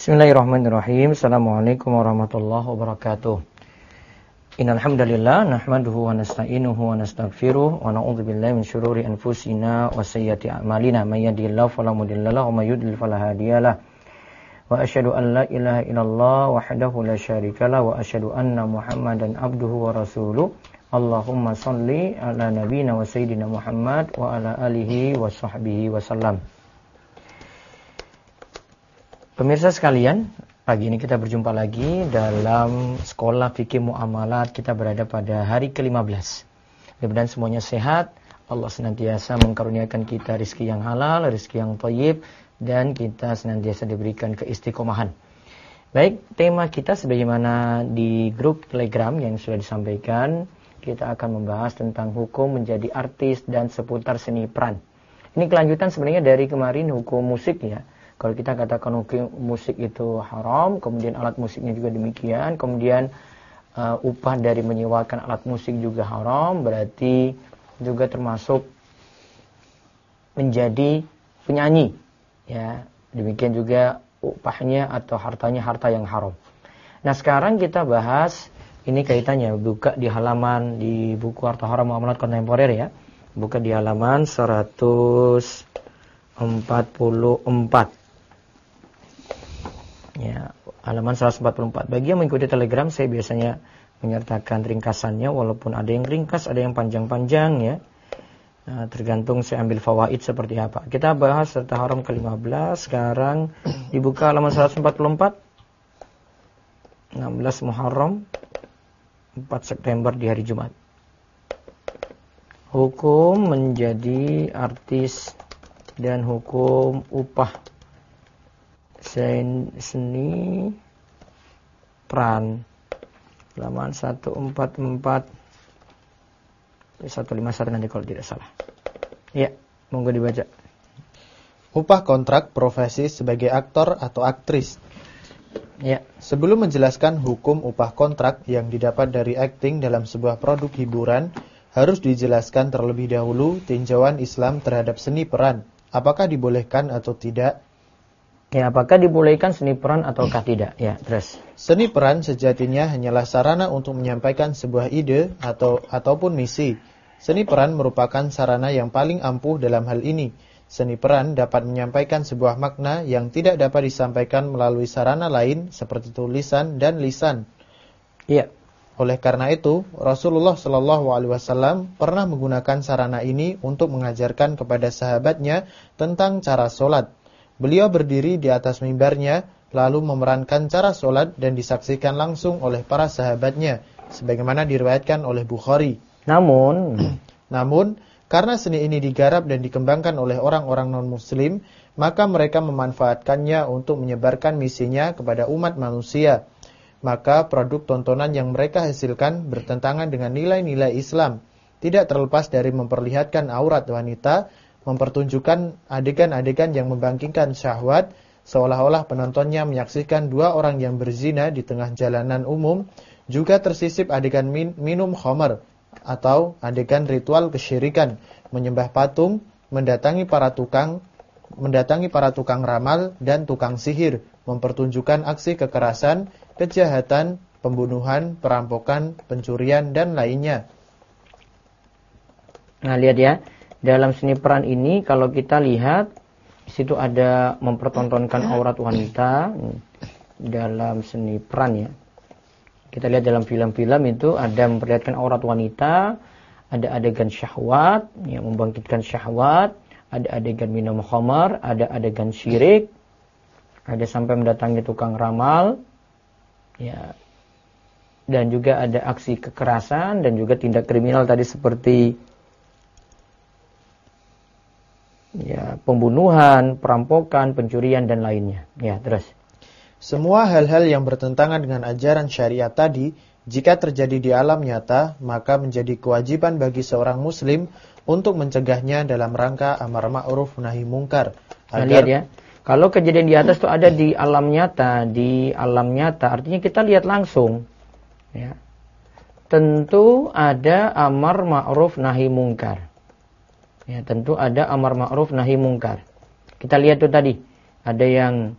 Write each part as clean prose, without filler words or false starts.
Bismillahirrahmanirrahim. Assalamualaikum warahmatullahi wabarakatuh. Innal hamdalillah nahmaduhu wa nasta'inuhu wa nastaghfiruh wa na'udzubillahi min syururi anfusina wa sayyiati a'malina may yahdihillahu fala mudilla lahu wa may yudlil fala hadiyalah. Wa asyhadu an la ilaha illallah wahdahu la syarikalah wa asyhadu anna Muhammadan abduhu wa rasuluh. Allahumma shalli ala nabiyyina wa sayyidina Muhammad wa ala alihi wa sahbihi wasallam. Pemirsa sekalian, pagi ini kita berjumpa lagi dalam Sekolah Fikih Muamalat. Kita berada pada hari ke-15. Mudah-mudahan semuanya sehat. Allah senantiasa mengkaruniakan kita rezeki yang halal, rezeki yang thayyib, dan kita senantiasa diberikan keistiqomahan. Baik, tema kita sebagaimana di grup Telegram yang sudah disampaikan, kita akan membahas tentang hukum menjadi artis dan seputar seni peran. Ini kelanjutan sebenarnya dari kemarin hukum musik ya. Kalau kita katakan hukum musik itu haram, kemudian alat musiknya juga demikian, kemudian upah dari menyewakan alat musik juga haram, berarti juga termasuk menjadi penyanyi. Ya, demikian juga upahnya atau hartanya harta yang haram. Nah, sekarang kita bahas ini kaitannya, buka di halaman di buku Harta Haram Muamalat Kontemporer ya. Buka di halaman 144. Ya, halaman 144. Bagi yang mengikuti Telegram, saya biasanya menyertakan ringkasannya, walaupun ada yang ringkas, ada yang panjang-panjang ya. Nah, tergantung saya ambil fawaid seperti apa. Kita bahas Harta Haram ke-15. Sekarang dibuka halaman 144. 16 Muharram 4 September di hari Jumat. Hukum menjadi artis dan hukum upah seni peran, halaman 144 151 nanti kalau tidak salah. Ya, monggo dibaca. Upah kontrak profesi sebagai aktor atau aktris. Ya. Sebelum menjelaskan hukum upah kontrak yang didapat dari akting dalam sebuah produk hiburan, harus dijelaskan terlebih dahulu tinjauan Islam terhadap seni peran. Apakah dibolehkan atau tidak? Ya, apakah dibolehkan seni peran ataukah tidak? Ya, terus. Seni peran sejatinya hanyalah sarana untuk menyampaikan sebuah ide ataupun misi. Seni peran merupakan sarana yang paling ampuh dalam hal ini. Seni peran dapat menyampaikan sebuah makna yang tidak dapat disampaikan melalui sarana lain seperti tulisan dan lisan. Iya. Oleh karena itu, Rasulullah SAW pernah menggunakan sarana ini untuk mengajarkan kepada sahabatnya tentang cara sholat. Beliau berdiri di atas mimbarnya, lalu memerankan cara sholat dan disaksikan langsung oleh para sahabatnya, sebagaimana diriwayatkan oleh Bukhari. Namun, karena seni ini digarap dan dikembangkan oleh orang-orang non-muslim, maka mereka memanfaatkannya untuk menyebarkan misinya kepada umat manusia. Maka produk tontonan yang mereka hasilkan bertentangan dengan nilai-nilai Islam, tidak terlepas dari memperlihatkan aurat wanita, mempertunjukkan adegan-adegan yang membangkitkan syahwat, seolah-olah penontonnya menyaksikan dua orang yang berzina di tengah jalanan umum, juga tersisip adegan minum khamar, atau adegan ritual kesyirikan, menyembah patung, mendatangi para tukang ramal dan tukang sihir, mempertunjukkan aksi kekerasan, kejahatan, pembunuhan, perampokan, pencurian, dan lainnya. Nah, lihat ya. Dalam seni peran ini kalau kita lihat di situ ada mempertontonkan aurat wanita dalam seni peran ya. Kita lihat dalam film-film itu ada memperlihatkan aurat wanita, ada adegan syahwat yang membangkitkan syahwat, ada adegan minum khamar, ada adegan syirik, ada sampai mendatangi tukang ramal. Ya. Dan juga ada aksi kekerasan dan juga tindak kriminal tadi seperti ya, pembunuhan, perampokan, pencurian dan lainnya. Ya, terus. Semua hal-hal yang bertentangan dengan ajaran syariat tadi, jika terjadi di alam nyata, maka menjadi kewajiban bagi seorang muslim untuk mencegahnya dalam rangka amar ma'ruf nahi mungkar. Nah, lihat ya. Kalau kejadian di atas itu ada di alam nyata, artinya kita lihat langsung. Ya. Tentu ada amar ma'ruf nahi mungkar. Ya, tentu ada amar ma'ruf nahi mungkar. Kita lihat tuh tadi, ada yang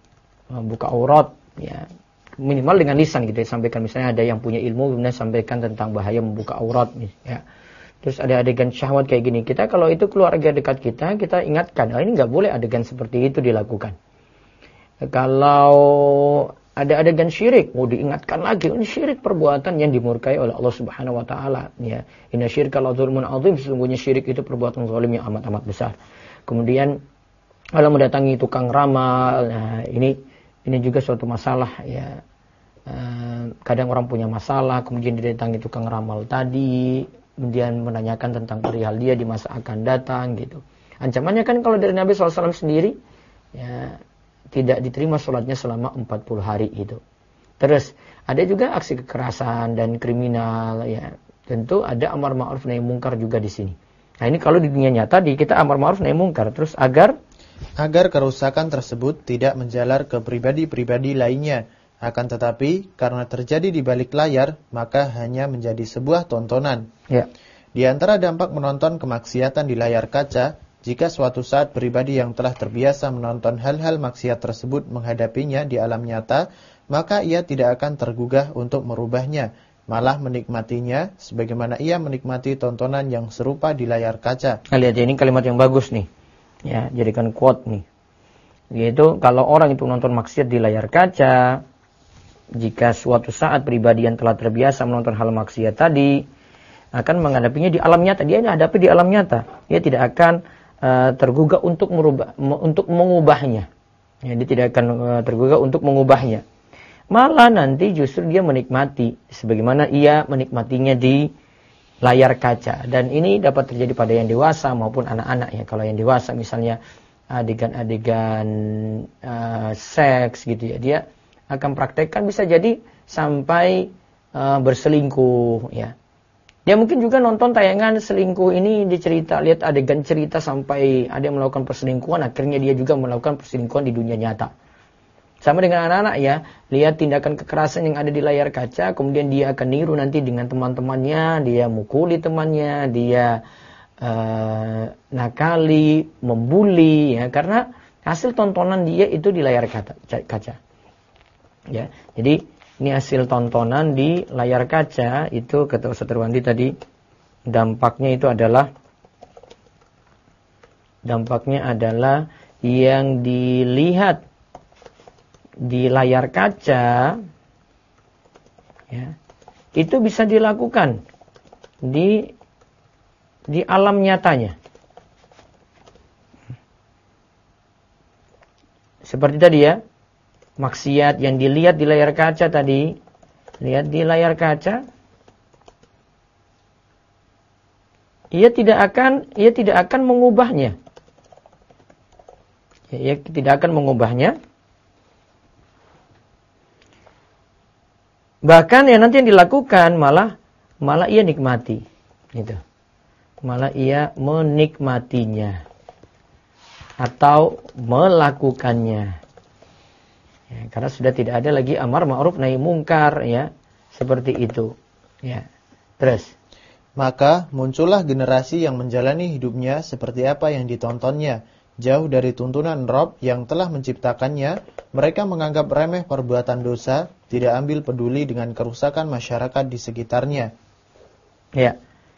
membuka aurat, ya minimal dengan lisan gitu ya, sampaikan. Misalnya ada yang punya ilmu kemudian sampaikan tentang bahaya membuka aurat, ya. Terus ada adegan syahwat kayak gini, kita kalau itu keluarga dekat kita ingatkan, ini nggak boleh adegan seperti itu dilakukan. Kalau ada adegan syirik, diingatkan lagi, ini syirik perbuatan yang dimurkai oleh Allah Subhanahu wa taala, ya. Inna syirka la dzulmun adzim, sesungguhnya syirik itu perbuatan zalim yang amat-amat besar. Kemudian kalau mendatangi tukang ramal, nah ini juga suatu masalah, ya. Kadang orang punya masalah, kemudian didatangi tukang ramal tadi, kemudian menanyakan tentang perihal dia di masa akan datang gitu. Ancamannya kan kalau dari Nabi SAW sendiri, ya, tidak diterima sholatnya selama 40 hari gitu. Terus ada juga aksi kekerasan dan kriminal, ya. Tentu ada amar ma'ruf nahi mungkar juga di sini. Nah ini kalau di dunia nyata kita amar ma'ruf nahi mungkar, terus agar kerusakan tersebut tidak menjalar ke pribadi-pribadi lainnya. Akan tetapi, karena terjadi di balik layar, maka hanya menjadi sebuah tontonan. Ya. Di antara dampak menonton kemaksiatan di layar kaca, jika suatu saat pribadi yang telah terbiasa menonton hal-hal maksiat tersebut menghadapinya di alam nyata, maka ia tidak akan tergugah untuk merubahnya, malah menikmatinya sebagaimana ia menikmati tontonan yang serupa di layar kaca. Nah, lihat ini kalimat yang bagus nih. Ya, jadikan quote nih. Yaitu kalau orang itu nonton maksiat di layar kaca, jika suatu saat pribadi yang telah terbiasa menonton hal maksiat tadi akan menghadapinya di alam nyata, dia hadapi di alam nyata, dia tidak akan tergugah untuk mengubahnya. Ya, dia tidak akan tergugah untuk mengubahnya. Malah nanti justru dia menikmati sebagaimana ia menikmatinya di layar kaca. Dan ini dapat terjadi pada yang dewasa maupun anak-anak, ya. Kalau yang dewasa misalnya adegan-adegan seks gitu ya, dia akan praktekkan bisa jadi sampai berselingkuh, ya. Dia mungkin juga nonton tayangan selingkuh ini dicerita, lihat adegan cerita sampai ada yang melakukan perselingkuhan, akhirnya dia juga melakukan perselingkuhan di dunia nyata. Sama dengan anak-anak, ya, lihat tindakan kekerasan yang ada di layar kaca, kemudian dia akan niru nanti dengan teman-temannya, dia mukuli temannya, dia nakali, membuli, ya, karena hasil tontonan dia itu di layar kaca. Ya, jadi ini hasil tontonan di layar kaca itu kata Ustaz Irwandi tadi dampaknya adalah yang dilihat di layar kaca, ya, itu bisa dilakukan di alam nyatanya. Seperti tadi, ya. Maksiat yang dilihat di layar kaca tadi, lihat di layar kaca, ia tidak akan mengubahnya. Ia tidak akan mengubahnya. Bahkan ya nanti yang dilakukan malah ia nikmati, gitu. Malah ia menikmatinya atau melakukannya. Ya, karena sudah tidak ada lagi amar ma'ruf nahi mungkar, ya, seperti itu, ya. Terus, maka muncullah generasi yang menjalani hidupnya seperti apa yang ditontonnya, jauh dari tuntunan Rabb yang telah menciptakannya. Mereka menganggap remeh perbuatan dosa, tidak ambil peduli dengan kerusakan masyarakat di sekitarnya. Ya.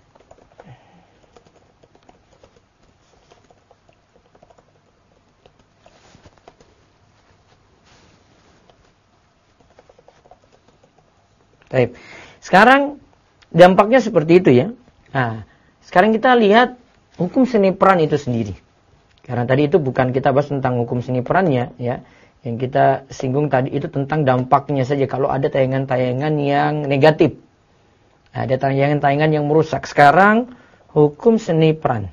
Baik. Sekarang dampaknya seperti itu, ya. Nah, sekarang kita lihat hukum seni peran itu sendiri. Karena tadi itu bukan kita bahas tentang hukum seni perannya, ya. Yang kita singgung tadi itu tentang dampaknya saja kalau ada tayangan-tayangan yang negatif. Ada tayangan-tayangan yang merusak. Sekarang hukum seni peran.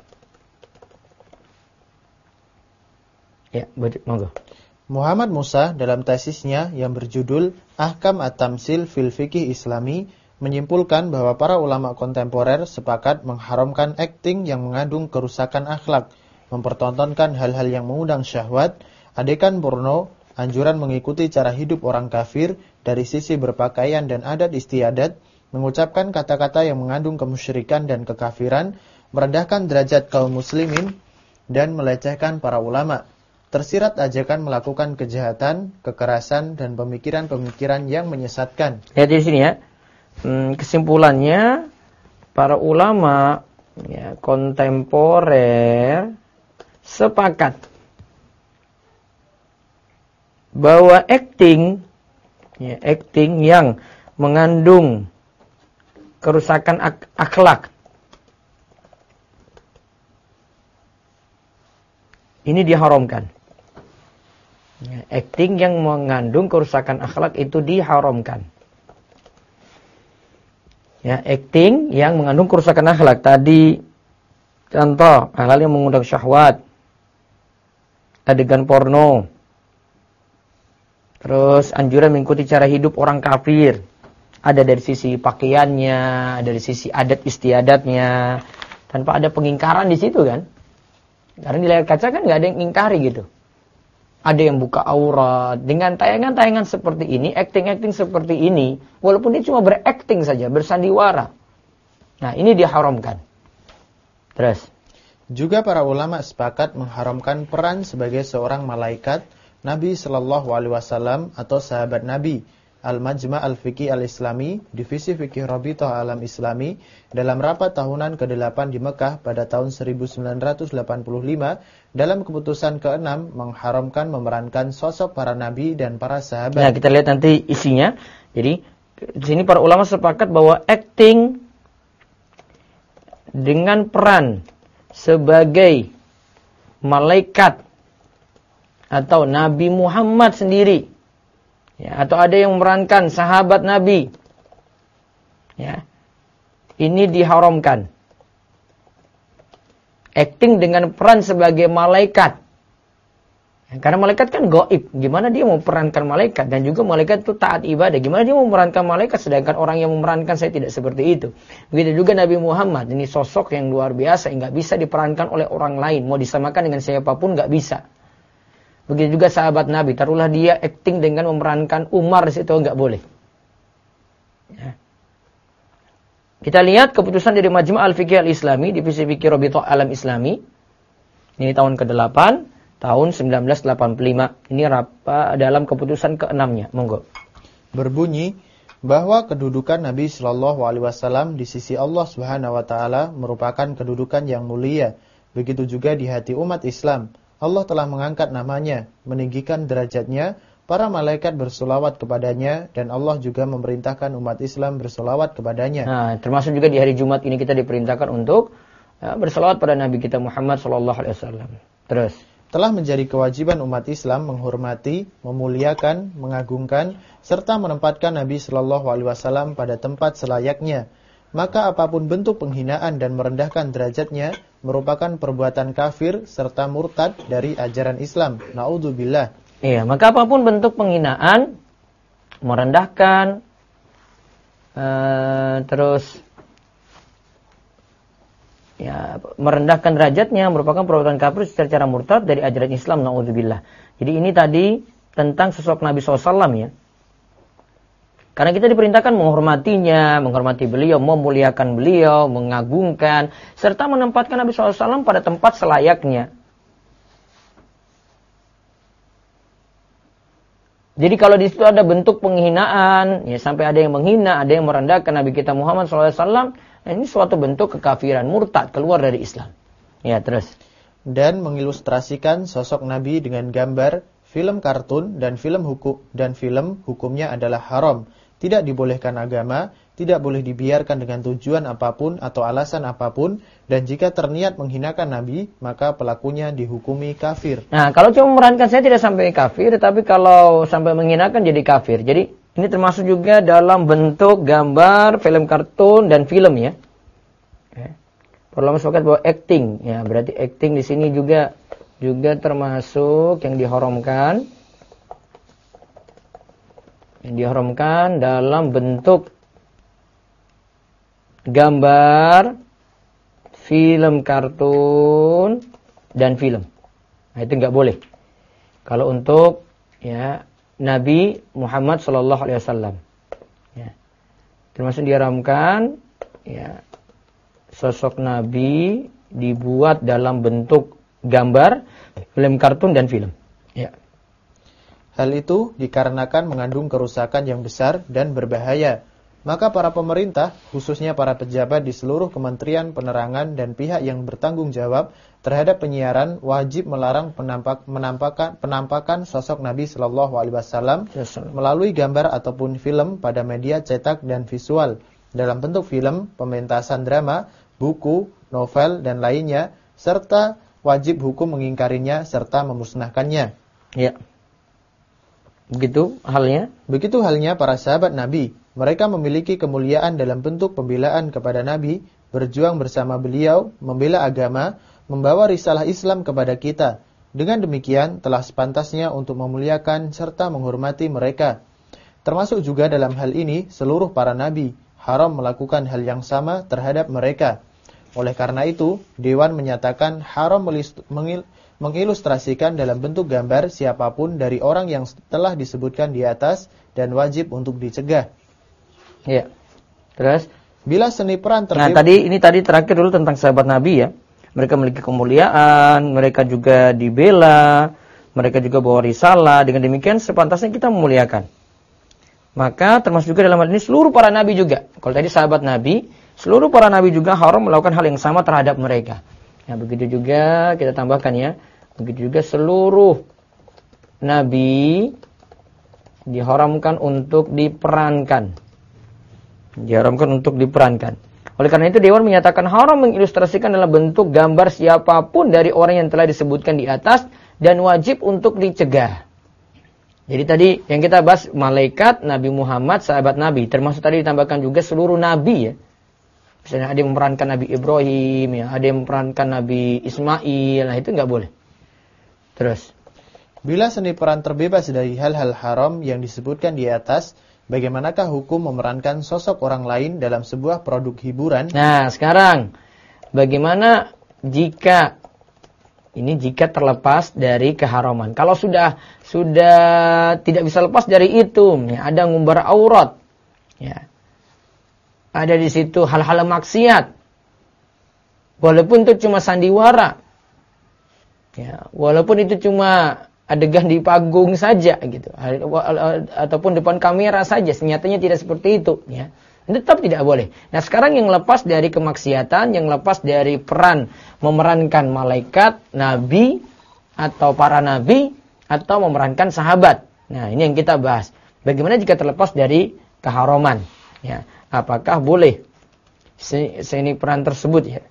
Ya, monggo. Muhammad Musa dalam tesisnya yang berjudul Ahkam At-Tamsil fil Fiqih Islami menyimpulkan bahwa para ulama kontemporer sepakat mengharamkan akting yang mengandung kerusakan akhlak, mempertontonkan hal-hal yang mengundang syahwat, adegan porno, anjuran mengikuti cara hidup orang kafir dari sisi berpakaian dan adat istiadat, mengucapkan kata-kata yang mengandung kemusyrikan dan kekafiran, merendahkan derajat kaum muslimin, dan melecehkan para ulama. tersirat ajakan melakukan kejahatan, kekerasan, dan pemikiran-pemikiran yang menyesatkan. Lihat di sini ya. Kesimpulannya, para ulama ya, kontemporer sepakat bahwa acting yang mengandung kerusakan akhlak ini diharamkan. Acting yang mengandung kerusakan akhlak itu diharamkan. Ya, acting yang mengandung kerusakan akhlak tadi contoh hal-hal yang mengundang syahwat, adegan porno, terus anjuran mengikuti cara hidup orang kafir, ada dari sisi pakaiannya, dari sisi adat istiadatnya, tanpa ada pengingkaran di situ kan? Karena di layar kaca kan nggak ada yang ingkari gitu. Ada yang buka aurat dengan tayangan-tayangan seperti ini, acting-acting seperti ini, walaupun dia cuma berakting saja, bersandiwara. Nah, ini diharamkan. Terus, juga para ulama sepakat mengharamkan peran sebagai seorang malaikat Nabi Shallallahu Alaihi Wasallam atau sahabat Nabi. Al-Majma' Al-Fiqih Al-Islami, Divisi Fikih Rabithah Alam Islami, dalam rapat tahunan ke-8 di Mekah pada tahun 1985, dalam keputusan ke-6 mengharamkan memerankan sosok para nabi dan para sahabat. Nah, kita lihat nanti isinya. Jadi, di sini para ulama sepakat bahwa acting dengan peran sebagai malaikat atau Nabi Muhammad sendiri, ya, atau ada yang memerankan sahabat Nabi, ya, ini diharamkan. Acting dengan peran sebagai malaikat, ya, karena malaikat kan gaib. Gimana dia mau perankan malaikat? Dan juga malaikat itu taat ibadah. Gimana dia mau memerankan malaikat sedangkan orang yang memerankan saya tidak seperti itu? Begitu juga Nabi Muhammad, ini sosok yang luar biasa, yang nggak bisa diperankan oleh orang lain. Mau disamakan dengan siapapun nggak bisa. Begitu juga sahabat Nabi, taruhlah dia acting dengan memerankan Umar di situ, enggak boleh. Ya. Kita lihat keputusan dari Majma' Al-Fiqih Al-Islami, Divisi Fikih Rabithah Alam Islami. Ini tahun ke-8, tahun 1985. Ini dalam keputusan ke-6-nya. Monggo. Berbunyi bahwa kedudukan Nabi Shallallahu Alaihi Wasallam di sisi Allah Subhanahu Wa Taala merupakan kedudukan yang mulia. Begitu juga di hati umat Islam. Allah telah mengangkat namanya, meninggikan derajatnya, para malaikat bersolawat kepadanya, dan Allah juga memerintahkan umat Islam bersolawat kepadanya. Nah, termasuk juga di hari Jumat ini kita diperintahkan untuk bersolawat pada Nabi kita Muhammad SAW. Terus. Telah menjadi kewajiban umat Islam menghormati, memuliakan, mengagungkan, serta menempatkan Nabi SAW pada tempat selayaknya. Maka apapun bentuk penghinaan dan merendahkan derajatnya merupakan perbuatan kafir serta murtad dari ajaran Islam. Na'udzubillah. Iya, maka apapun bentuk penghinaan, merendahkan, terus ya, merendahkan derajatnya merupakan perbuatan kafir secara murtad dari ajaran Islam. Na'udzubillah. Jadi ini tadi tentang sosok Nabi SAW ya. Karena kita diperintahkan menghormatinya, menghormati beliau, memuliakan beliau, mengagungkan, serta menempatkan Nabi SAW pada tempat selayaknya. Jadi kalau di situ ada bentuk penghinaan, ya sampai ada yang menghina, ada yang merendahkan Nabi kita Muhammad SAW, ini suatu bentuk kekafiran, murtad, keluar dari Islam. Ya, terus. Dan mengilustrasikan sosok Nabi dengan gambar, film kartun, dan film hukumnya adalah haram. Tidak dibolehkan agama, tidak boleh dibiarkan dengan tujuan apapun atau alasan apapun, dan jika terniat menghinakan Nabi, maka pelakunya dihukumi kafir. Nah, kalau cuma memerankan saya tidak sampai kafir, tetapi kalau sampai menghinakan jadi kafir. Jadi ini termasuk juga dalam bentuk gambar, film kartun, dan film ya. Perlu sepakat bahwa acting, ya berarti acting di sini juga termasuk yang diharamkan. Yang diharamkan dalam bentuk gambar, film kartun, dan film. Nah, itu nggak boleh. Kalau untuk ya Nabi Muhammad SAW, ya, termasuk diharamkan ya sosok Nabi dibuat dalam bentuk gambar, film kartun, dan film. Ya. Hal itu dikarenakan mengandung kerusakan yang besar dan berbahaya. Maka para pemerintah, khususnya para pejabat di seluruh kementerian penerangan dan pihak yang bertanggung jawab terhadap penyiaran wajib melarang penampakan sosok Nabi Shallallahu Alaihi Wasallam melalui gambar ataupun film pada media cetak dan visual dalam bentuk film, pementasan drama, buku, novel dan lainnya, serta wajib hukum mengingkarinya serta memusnahkannya. Ya. Begitu halnya para sahabat Nabi. Mereka memiliki kemuliaan dalam bentuk pembelaan kepada Nabi, berjuang bersama beliau, membela agama, membawa risalah Islam kepada kita. Dengan demikian telah sepantasnya untuk memuliakan serta menghormati mereka. Termasuk juga dalam hal ini seluruh para nabi, haram melakukan hal yang sama terhadap mereka. Oleh karena itu, Dewan menyatakan haram mengilustrasikan dalam bentuk gambar siapapun dari orang yang telah disebutkan di atas dan wajib untuk dicegah. Ya. Terus bila seni peran Nah, tadi terakhir dulu tentang sahabat Nabi ya. Mereka memiliki kemuliaan, mereka juga dibela, mereka juga bawa risalah. Dengan demikian sepantasnya kita memuliakan. Maka termasuk juga dalam hal ini seluruh para nabi juga. Kalau tadi sahabat Nabi, seluruh para nabi juga haram melakukan hal yang sama terhadap mereka. Nah, begitu juga kita tambahkan ya. Begitu juga seluruh nabi diharamkan untuk diperankan. Oleh karena itu Dewan menyatakan haram mengilustrasikan dalam bentuk gambar siapapun dari orang yang telah disebutkan di atas dan wajib untuk dicegah. Jadi tadi yang kita bahas malaikat, Nabi Muhammad, sahabat Nabi, termasuk tadi ditambahkan juga seluruh nabi ya. Misalnya ada yang memerankan Nabi Ibrahim, ya, ada yang memerankan Nabi Ismail, nah itu nggak boleh. Terus, bila seni peran terbebas dari hal-hal haram yang disebutkan di atas, bagaimanakah hukum memerankan sosok orang lain dalam sebuah produk hiburan? Nah, sekarang bagaimana jika terlepas dari keharaman? Kalau sudah tidak bisa lepas dari itu, ya, ada ngumbar aurat, ya. Ada di situ hal-hal maksiat. Walaupun itu cuma sandiwara. Ya, walaupun itu cuma adegan di panggung saja gitu. Ataupun depan kamera saja, senyatanya tidak seperti itu, ya. Tetap tidak boleh. Nah, sekarang yang lepas dari kemaksiatan, yang lepas dari peran memerankan malaikat, nabi atau para nabi atau memerankan sahabat. Nah, ini yang kita bahas. Bagaimana jika terlepas dari keharaman, ya. Apakah boleh seni peran tersebut ya?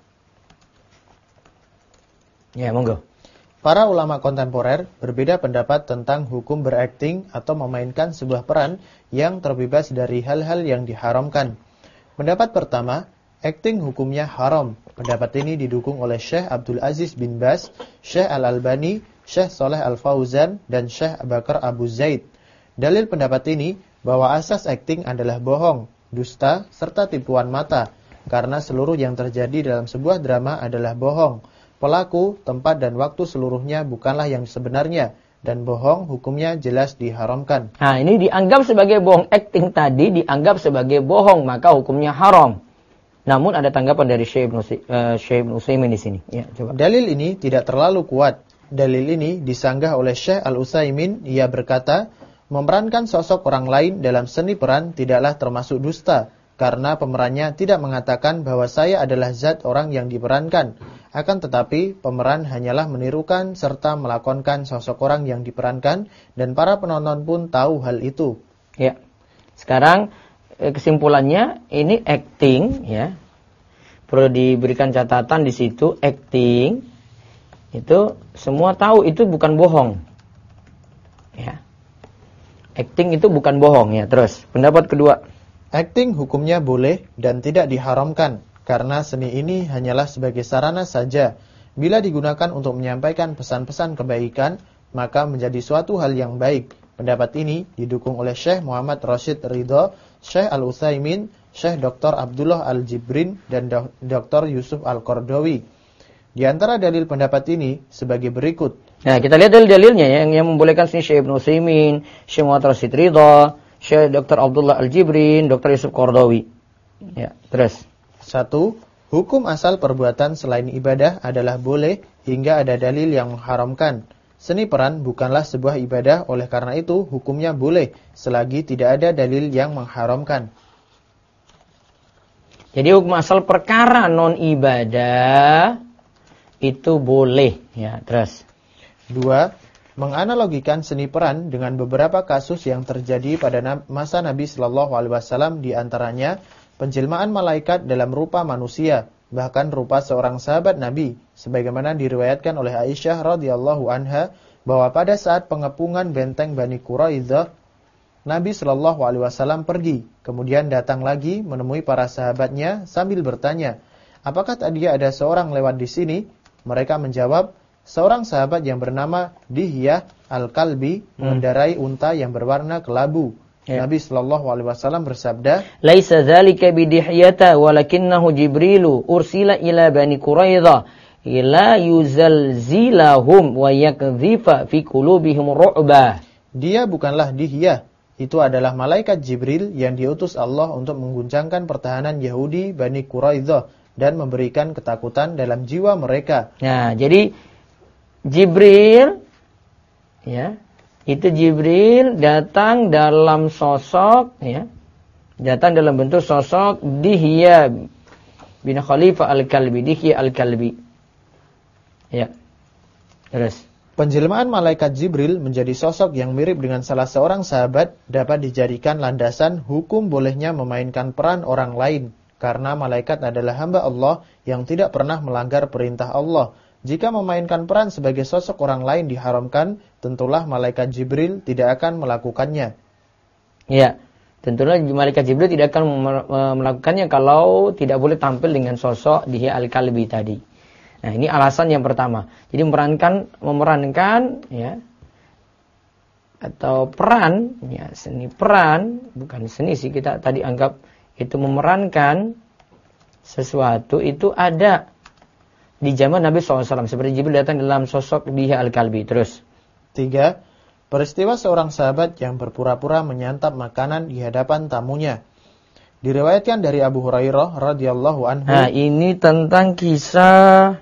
Ya, monggo. Para ulama kontemporer berbeda pendapat tentang hukum berakting atau memainkan sebuah peran yang terbebas dari hal-hal yang diharamkan. Pendapat pertama, akting hukumnya haram. Pendapat ini didukung oleh Syekh Abdul Aziz bin Baz, Syekh Al-Albani, Syekh Saleh Al-Fauzan, dan Syekh Bakar Abu Zaid. Dalil pendapat ini bahwa asas akting adalah bohong, dusta, serta tipuan mata, karena seluruh yang terjadi dalam sebuah drama adalah bohong. Pelaku, tempat, dan waktu seluruhnya bukanlah yang sebenarnya, dan bohong hukumnya jelas diharamkan. Nah, ini dianggap sebagai bohong. Akting tadi dianggap sebagai bohong, maka hukumnya haram. Namun ada tanggapan dari Syekh Ibn Utsaimin di sini. Ya, coba. Dalil ini tidak terlalu kuat. Dalil ini disanggah oleh Syekh Al-Utsaimin. Ia berkata, memerankan sosok orang lain dalam seni peran tidaklah termasuk dusta, karena pemerannya tidak mengatakan bahwa saya adalah zat orang yang diperankan. Akan tetapi, pemeran hanyalah menirukan serta melakonkan sosok orang yang diperankan, dan para penonton pun tahu hal itu. Ya. Sekarang kesimpulannya ini acting, ya. Perlu diberikan catatan di situ, acting itu semua tahu itu bukan bohong. Ya. Acting itu bukan bohong, ya. Terus, pendapat kedua. Acting hukumnya boleh dan tidak diharamkan, karena seni ini hanyalah sebagai sarana saja. Bila digunakan untuk menyampaikan pesan-pesan kebaikan, maka menjadi suatu hal yang baik. Pendapat ini didukung oleh Syekh Muhammad Rashid Ridho, Syekh Al-Utsaimin, Syekh Dr. Abdullah Al-Jibrin, dan Dr. Yusuf Al-Qardawi. Di antara dalil pendapat ini sebagai berikut. Nah, kita lihat dalil-dalilnya ya, yang membolehkan sini Syekh Ibn Utsaimin, Syekh Muhammad Rashid Ridho, Syekh Dr. Abdullah Al-Jibrin, Dr. Yusuf Qardawi. Ya, terus. 1. Hukum asal perbuatan selain ibadah adalah boleh hingga ada dalil yang mengharamkan. Seni peran bukanlah sebuah ibadah, oleh karena itu hukumnya boleh selagi tidak ada dalil yang mengharamkan. Jadi hukum asal perkara non ibadah itu boleh, ya. Terus 2. Menganalogikan seni peran dengan beberapa kasus yang terjadi pada masa Nabi Shallallahu Alaihi Wasallam, di antaranya penjelmaan malaikat dalam rupa manusia, bahkan rupa seorang sahabat Nabi, sebagaimana diriwayatkan oleh Aisyah radhiyallahu anha bahwa pada saat pengepungan benteng Bani Quraidzah, Nabi Shallallahu Alaihi Wasallam pergi, kemudian datang lagi menemui para sahabatnya sambil bertanya, apakah tadi ada seorang lewat di sini? Mereka menjawab, seorang sahabat yang bernama Dihyah Al-Kalbi mengendarai unta yang berwarna kelabu. Nabi Shallallahu Alaihi Wasallam bersabda, laisa dzalika bidihyata walakinnahu Jibrilu ursila ila Bani Quraidzah ila yuzalzilahum wa yakdhifa fi qulubihim ru'bah. Dia bukanlah Dihyah, itu adalah malaikat Jibril yang diutus Allah untuk mengguncangkan pertahanan Yahudi Bani Quraidzah dan memberikan ketakutan dalam jiwa mereka. Nah, jadi Jibril, ya, itu Jibril datang dalam sosok, ya, datang dalam bentuk sosok Dihyah bin Khalifah Al-Kalbi, Dihyah Al-Kalbi. Ya. Terus penjelmaan malaikat Jibril menjadi sosok yang mirip dengan salah seorang sahabat dapat dijadikan landasan hukum bolehnya memainkan peran orang lain, karena malaikat adalah hamba Allah yang tidak pernah melanggar perintah Allah. Jika memainkan peran sebagai sosok orang lain diharamkan, tentulah malaikat Jibril tidak akan melakukannya. Ya, tentulah malaikat Jibril tidak akan melakukannya kalau tidak boleh tampil dengan sosok Dihyah Al-Kalbi tadi. Nah, ini alasan yang pertama. Jadi memerankan, ya, atau peran, ya, seni peran, bukan seni sih, kita tadi anggap itu memerankan sesuatu itu ada di zaman Nabi SAW. Seperti Jibril datang dalam sosok Dihyah Al-Kalbi. Terus 3. Peristiwa seorang sahabat yang berpura-pura menyantap makanan di hadapan tamunya. Diriwayatkan dari Abu Hurairah radhiyallahu anhu. Nah, ini tentang kisah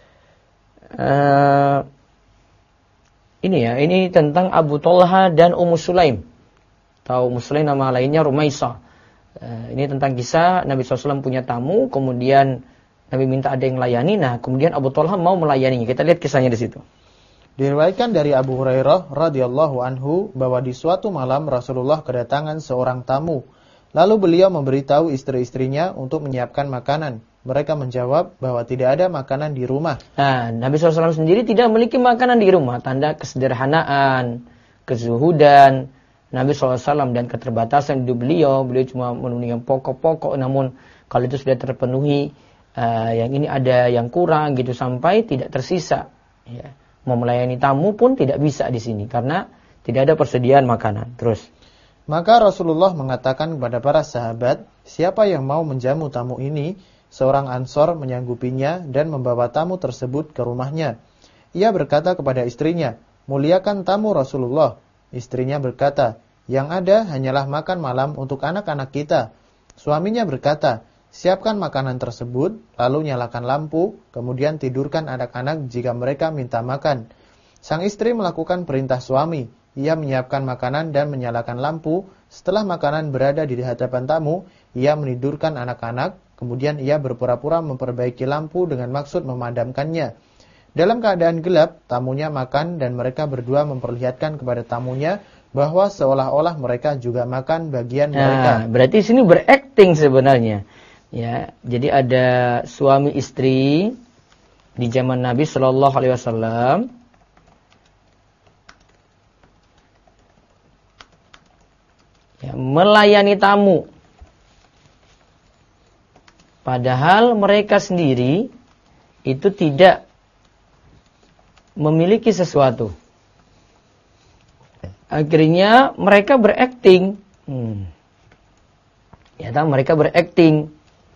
ini tentang Abu Thalha dan Ummu Sulaim. Tahu Ummu Sulaim nama lainnya Rumaisah. Ini tentang kisah Nabi SAW punya tamu, kemudian Nabi minta ada yang layani. Nah, kemudian Abu Thalha mau melayaninya. Kita lihat kisahnya di situ. Diriwayatkan dari Abu Hurairah radhiyallahu anhu bahwa di suatu malam Rasulullah kedatangan seorang tamu. Lalu beliau memberitahu istri-istrinya untuk menyiapkan makanan. Mereka menjawab bahwa tidak ada makanan di rumah. Nah, Nabi SAW sendiri tidak memiliki makanan di rumah. Tanda kesederhanaan, kezuhudan Nabi SAW dan keterbatasan hidup beliau. Beliau cuma memenuhi yang pokok-pokok. Namun kalau itu sudah terpenuhi, yang ini ada yang kurang gitu sampai tidak tersisa. Ya. Mau melayani tamu pun tidak bisa di sini karena tidak ada persediaan makanan. Terus maka Rasulullah mengatakan kepada para sahabat, siapa yang mau menjamu tamu ini? Seorang Ansor menyanggupinya dan membawa tamu tersebut ke rumahnya. Ia berkata kepada istrinya, muliakan tamu Rasulullah. Istrinya berkata, yang ada hanyalah makan malam untuk anak-anak kita. Suaminya berkata, siapkan makanan tersebut, lalu nyalakan lampu, kemudian tidurkan anak-anak jika mereka minta makan. Sang istri melakukan perintah suami. Ia menyiapkan makanan dan menyalakan lampu. Setelah makanan berada di hadapan tamu, ia menidurkan anak-anak. Kemudian ia berpura-pura memperbaiki lampu dengan maksud memadamkannya. Dalam keadaan gelap, tamunya makan dan mereka berdua memperlihatkan kepada tamunya bahwa seolah-olah mereka juga makan bagian mereka. Berarti sini berakting sebenarnya. Ya, jadi ada suami istri di zaman Nabi Shallallahu Alaihi Wasallam. Ya, melayani tamu. Padahal mereka sendiri itu tidak memiliki sesuatu. Akhirnya mereka berakting. Ya, mereka berakting.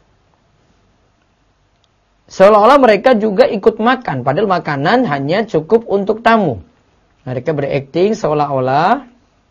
Seolah-olah mereka juga ikut makan. Padahal makanan hanya cukup untuk tamu. Mereka berakting seolah-olah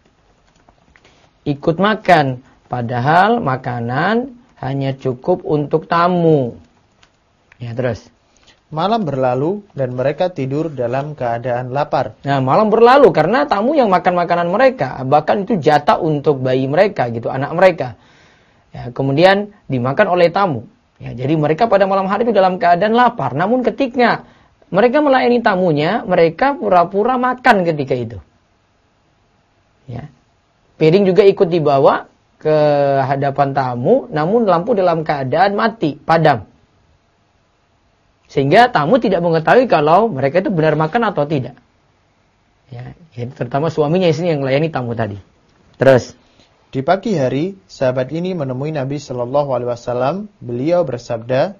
ikut makan. Padahal makanan hanya cukup untuk tamu. Ya, terus Malam berlalu dan mereka tidur dalam keadaan lapar. Nah, malam berlalu karena tamu yang makan makanan mereka, bahkan itu jatah untuk bayi mereka gitu, anak mereka. Ya, kemudian dimakan oleh tamu. Ya, jadi mereka pada malam hari itu dalam keadaan lapar. Namun ketika mereka melayani tamunya, mereka pura-pura makan ketika itu. Ya. Piring juga ikut dibawa ke hadapan tamu, namun lampu dalam keadaan mati, padam. Sehingga tamu tidak mengetahui kalau mereka itu benar makan atau tidak. Ya, terutama suaminya sini yang melayani tamu tadi. Terus Di pagi hari, sahabat ini menemui Nabi Shallallahu Alaihi Wasallam. Beliau bersabda,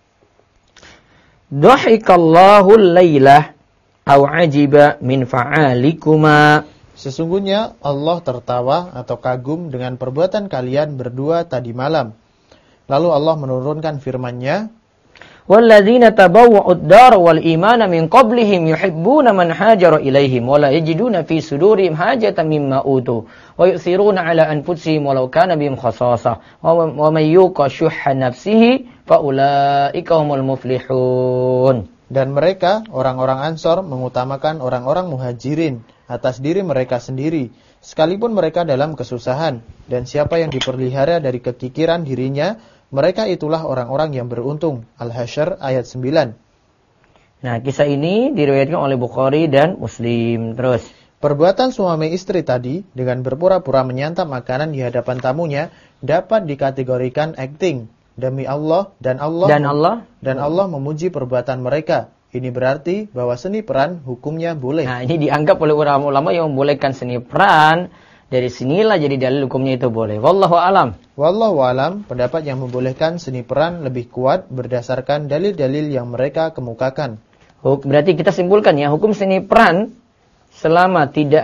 Dhahikallahu laylah aw ajiba min fa'alikuma. sesungguhnya Allah tertawa atau kagum dengan perbuatan kalian berdua tadi malam. Lalu Allah menurunkan firman-Nya, Walladzina tabawwa'ud dar wal imana min qablihim yuhibbuna man hajara ilaihim wa la yajiduna fi sudurihim hajatan mimma utu wa yu'thiruna ala anfusihim walau kana bihim khasasah wa may yuqa shuhha nafsihi fa ulaika humul muflihun. dan mereka, orang-orang Ansor, mengutamakan orang-orang Muhajirin atas diri mereka sendiri, sekalipun mereka dalam kesusahan. Dan siapa yang diperlihara dari kekikiran dirinya, mereka itulah orang-orang yang beruntung. Al-Hasyr ayat 9. Nah, kisah ini diriwayatkan oleh Bukhari dan Muslim. Terus, Perbuatan suami istri tadi dengan berpura-pura menyantap makanan di hadapan tamunya dapat dikategorikan acting demi Allah dan Allah memuji perbuatan mereka. Ini berarti bahwa seni peran hukumnya boleh. Nah, ini dianggap oleh ulama-ulama yang membolehkan seni peran. Dari sinilah jadi dalil hukumnya itu boleh. Wallahu alam. Wallahu alam, pendapat yang membolehkan seni peran lebih kuat berdasarkan dalil-dalil yang mereka kemukakan. Berarti kita simpulkan ya, hukum seni peran selama tidak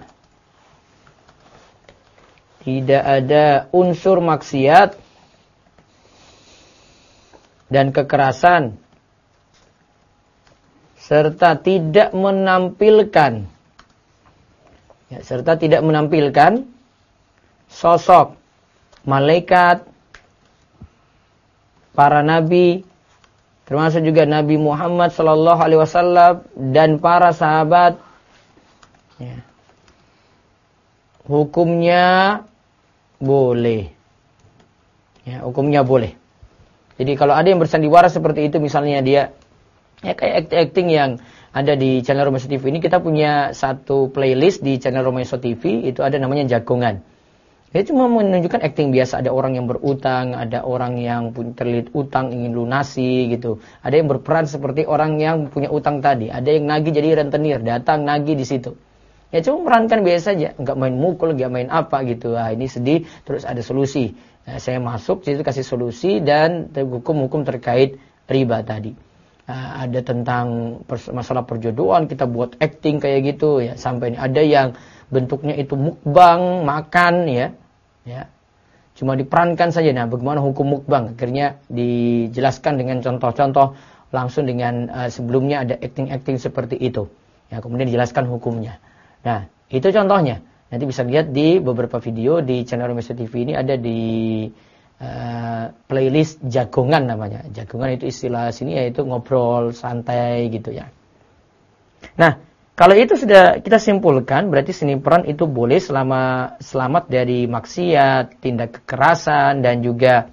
ada unsur maksiat dan kekerasan serta tidak menampilkan sosok malaikat, para nabi, termasuk juga Nabi Muhammad sallallahu alaihi wasallam dan para sahabat. Ya. Hukumnya boleh. Ya, hukumnya boleh. Jadi kalau ada yang bersandiwara seperti itu, misalnya dia ya kayak acting yang ada di channel Romeso TV ini, kita punya satu playlist di channel Romeso TV, itu ada namanya Jagongan. Dia cuma menunjukkan acting biasa, ada orang yang berutang, ada orang yang terlilit utang ingin lunasi gitu. Ada yang berperan seperti orang yang punya utang tadi, ada yang nagih jadi rentenir, datang nagih di situ. Ya cuma merankan biasa aja, nggak main mukul, nggak main apa gitu. Ah ini sedih, terus ada solusi. Nah, saya masuk situ kasih solusi dan hukum-hukum terkait riba tadi. Ada tentang masalah perjodohan, kita buat acting kayak gitu ya, sampai ada yang bentuknya itu mukbang makan ya cuma diperankan saja. Nah, bagaimana hukum mukbang? Akhirnya dijelaskan dengan contoh-contoh langsung dengan sebelumnya ada acting seperti itu ya, kemudian dijelaskan hukumnya. Nah, itu contohnya, nanti bisa lihat di beberapa video di channel Romeso TV ini, ada di playlist Jagongan namanya. Jagongan itu istilah sini yaitu ngobrol santai gitu ya. Nah, kalau itu sudah kita simpulkan, berarti seni peran itu boleh selama selamat dari maksiat, tindak kekerasan, dan juga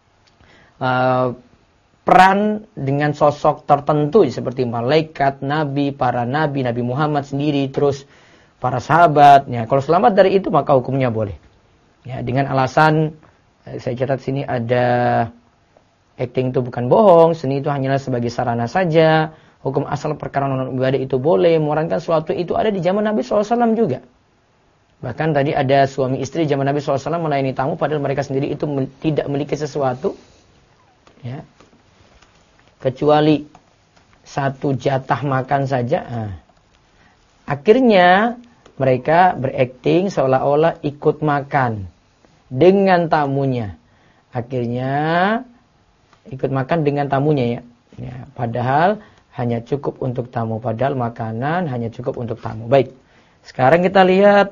peran dengan sosok tertentu seperti malaikat, nabi, para nabi, Nabi Muhammad sendiri, terus para sahabat. Ya, kalau selamat dari itu maka hukumnya boleh. Ya, dengan alasan saya catat sini ada acting itu bukan bohong, seni itu hanyalah sebagai sarana saja. Hukum asal perkara non ibadah itu boleh, memerankan sesuatu itu ada di zaman Nabi SAW juga. Bahkan tadi ada suami istri zaman Nabi SAW melayani tamu padahal mereka sendiri itu tidak memiliki sesuatu, ya, kecuali satu jatah makan saja. Nah, akhirnya mereka berakting seolah-olah ikut makan dengan tamunya. Akhirnya ikut makan dengan tamunya ya, padahal hanya cukup untuk tamu, padahal makanan hanya cukup untuk tamu. Baik, sekarang kita lihat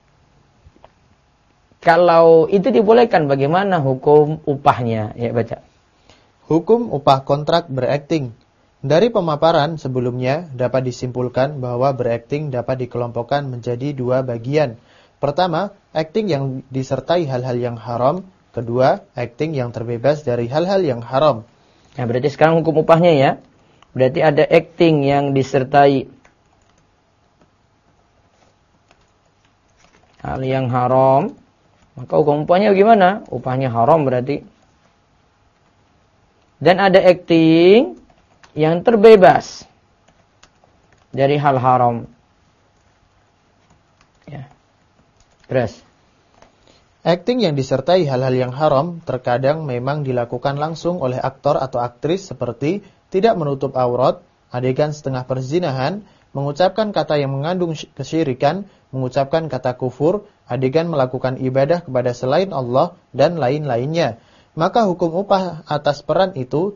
kalau itu dibolehkan, bagaimana hukum upahnya? Ya, baca. Hukum upah kontrak berakting. Dari pemaparan sebelumnya dapat disimpulkan bahwa berakting dapat dikelompokkan menjadi dua bagian. Pertama, akting yang disertai hal-hal yang haram. Kedua, akting yang terbebas dari hal-hal yang haram. Nah, berarti sekarang hukum upahnya ya. Berarti ada akting yang disertai hal yang haram. Maka hukum upahnya bagaimana? Upahnya haram berarti. Dan ada akting yang terbebas dari hal haram. Ya. Terus. Akting yang disertai hal-hal yang haram terkadang memang dilakukan langsung oleh aktor atau aktris seperti tidak menutup aurat, adegan setengah perzinahan, mengucapkan kata yang mengandung kesyirikan, mengucapkan kata kufur, adegan melakukan ibadah kepada selain Allah, dan lain-lainnya. Maka hukum upah atas peran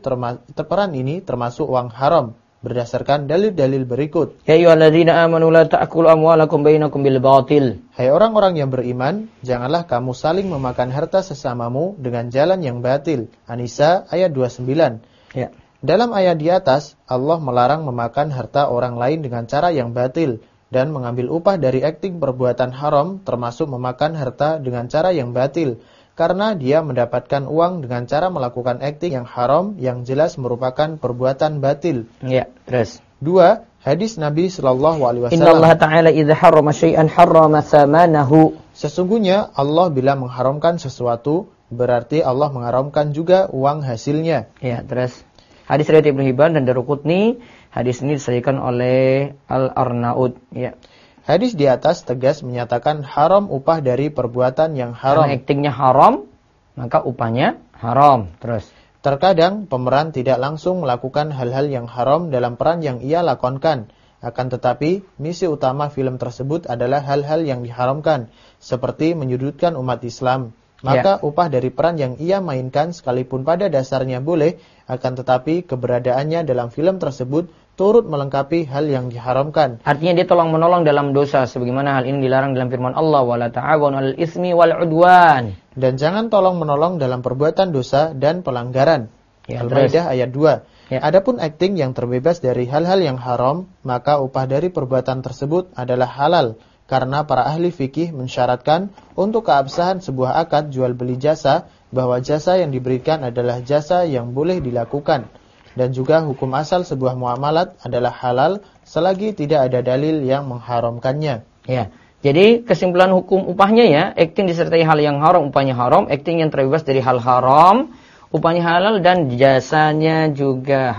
ini termasuk uang haram berdasarkan dalil-dalil berikut. Ya ayyuhalladzina amanu la ta'kulu amwalakum bainakum bil batil. Hai orang-orang yang beriman, janganlah kamu saling memakan harta sesamamu dengan jalan yang batil. An-Nisa ayat 29. Ya. Dalam ayat di atas, Allah melarang memakan harta orang lain dengan cara yang batil dan mengambil upah dari akting perbuatan haram termasuk memakan harta dengan cara yang batil. Karena dia mendapatkan uang dengan cara melakukan akting yang haram yang jelas merupakan perbuatan batil. Ya, terus. 2. Hadis Nabi SAW. Innallaha ta'ala idza harrama syai'an harrama thamanahu. Sesungguhnya Allah bila mengharamkan sesuatu, berarti Allah mengharamkan juga uang hasilnya. Ya, terus. Hadis riwayat Ibnu Hibban dan Daruqutni. Hadis ini disahihkan oleh Al-Arnaud. Ya. Hadis di atas tegas menyatakan haram upah dari perbuatan yang haram. Karena aktingnya haram, maka upahnya haram. Terus. Terkadang pemeran tidak langsung melakukan hal-hal yang haram dalam peran yang ia lakonkan. Akan tetapi, misi utama film tersebut adalah hal-hal yang diharamkan, seperti menyudutkan umat Islam. Maka upah dari peran yang ia mainkan sekalipun pada dasarnya boleh, akan tetapi keberadaannya dalam film tersebut turut melengkapi hal yang diharamkan. Artinya dia tolong menolong dalam dosa, sebagaimana hal ini dilarang dalam firman Allah, wala ta'awanu 'alal itsmi wal 'udwan. Dan jangan tolong menolong dalam perbuatan dosa dan pelanggaran. Ya, Al-Maidah ayat 2. Ya. Adapun akting yang terbebas dari hal-hal yang haram, maka upah dari perbuatan tersebut adalah halal. Karena para ahli fikih mensyaratkan untuk keabsahan sebuah akad jual beli jasa, bahwa jasa yang diberikan adalah jasa yang boleh dilakukan. Dan juga hukum asal sebuah muamalat adalah halal selagi tidak ada dalil yang mengharamkannya. Ya. Jadi kesimpulan hukum upahnya ya, akting disertai hal yang haram, upahnya haram. Akting yang terbebas dari hal haram, upahnya halal, dan jasanya juga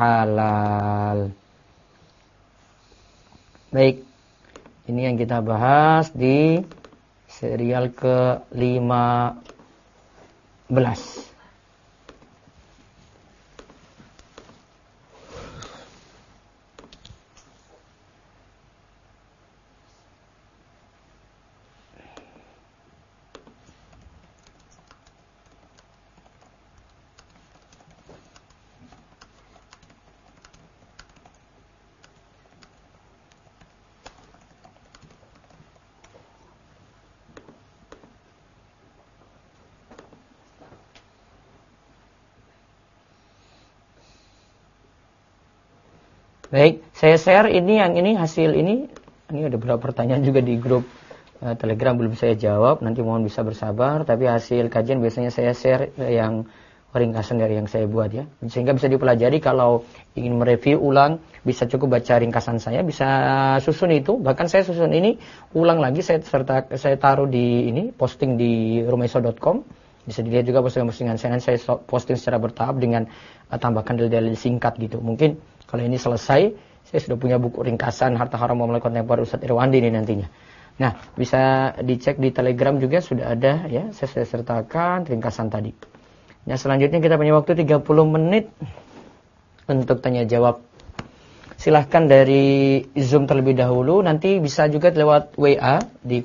halal. Baik. Ini yang kita bahas di serial ke-15. Baik, saya share ini yang ini hasil ini ada beberapa pertanyaan juga di grup Telegram belum saya jawab, nanti mohon bisa bersabar, tapi hasil kajian biasanya saya share yang ringkasan dari yang saya buat ya. Sehingga bisa dipelajari kalau ingin mereview ulang, bisa cukup baca ringkasan saya, bisa susun itu, bahkan saya susun ini ulang lagi saya taruh di ini posting di rumaiso.com. Bisa dilihat juga postingan-postingan saya posting secara bertahap dengan tambahkan dalil-dalil singkat gitu. Mungkin kalau ini selesai, saya sudah punya buku ringkasan Harta Haram Muamalat Kontemporer Ustadz Irwandi ini nantinya. Nah, bisa dicek di Telegram juga sudah ada ya, saya sudah sertakan ringkasan tadi. Nah, selanjutnya kita punya waktu 30 menit untuk tanya jawab. Silahkan dari Zoom terlebih dahulu, nanti bisa juga lewat WA di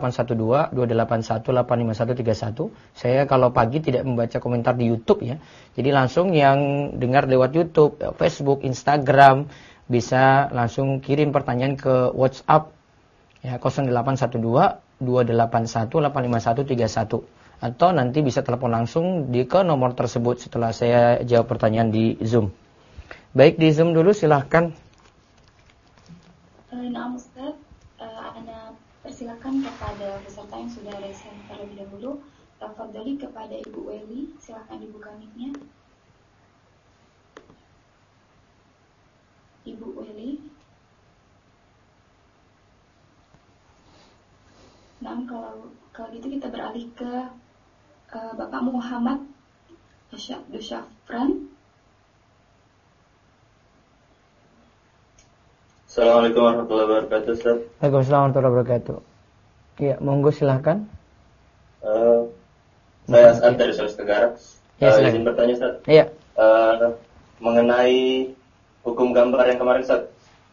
0812-281-85131. Saya kalau pagi tidak membaca komentar di YouTube ya. Jadi langsung yang dengar lewat YouTube, Facebook, Instagram, bisa langsung kirim pertanyaan ke WhatsApp ya 0812-281-85131. Atau nanti bisa telepon langsung ke nomor tersebut setelah saya jawab pertanyaan di Zoom. Baik, di Zoom dulu silahkan. Nah, Ustaz, Ana persilakan kepada peserta yang sudah resen terlebih dahulu. Tafadhali kepada Ibu Weli, silakan dibuka mic-nya. Ibu Weli. Nah, kalau gitu kita beralih ke Bapak Muhammad Dusyafran. Assalamualaikum warahmatullahi wabarakatuh, Ustaz. Waalaikumsalam warahmatullahi wabarakatuh. Ya, monggo silahkan. Saya Asad dari Sulawesi Tenggara. Izin bertanya, Ustaz. Iya. Mengenai hukum gambar yang kemarin, Ustaz.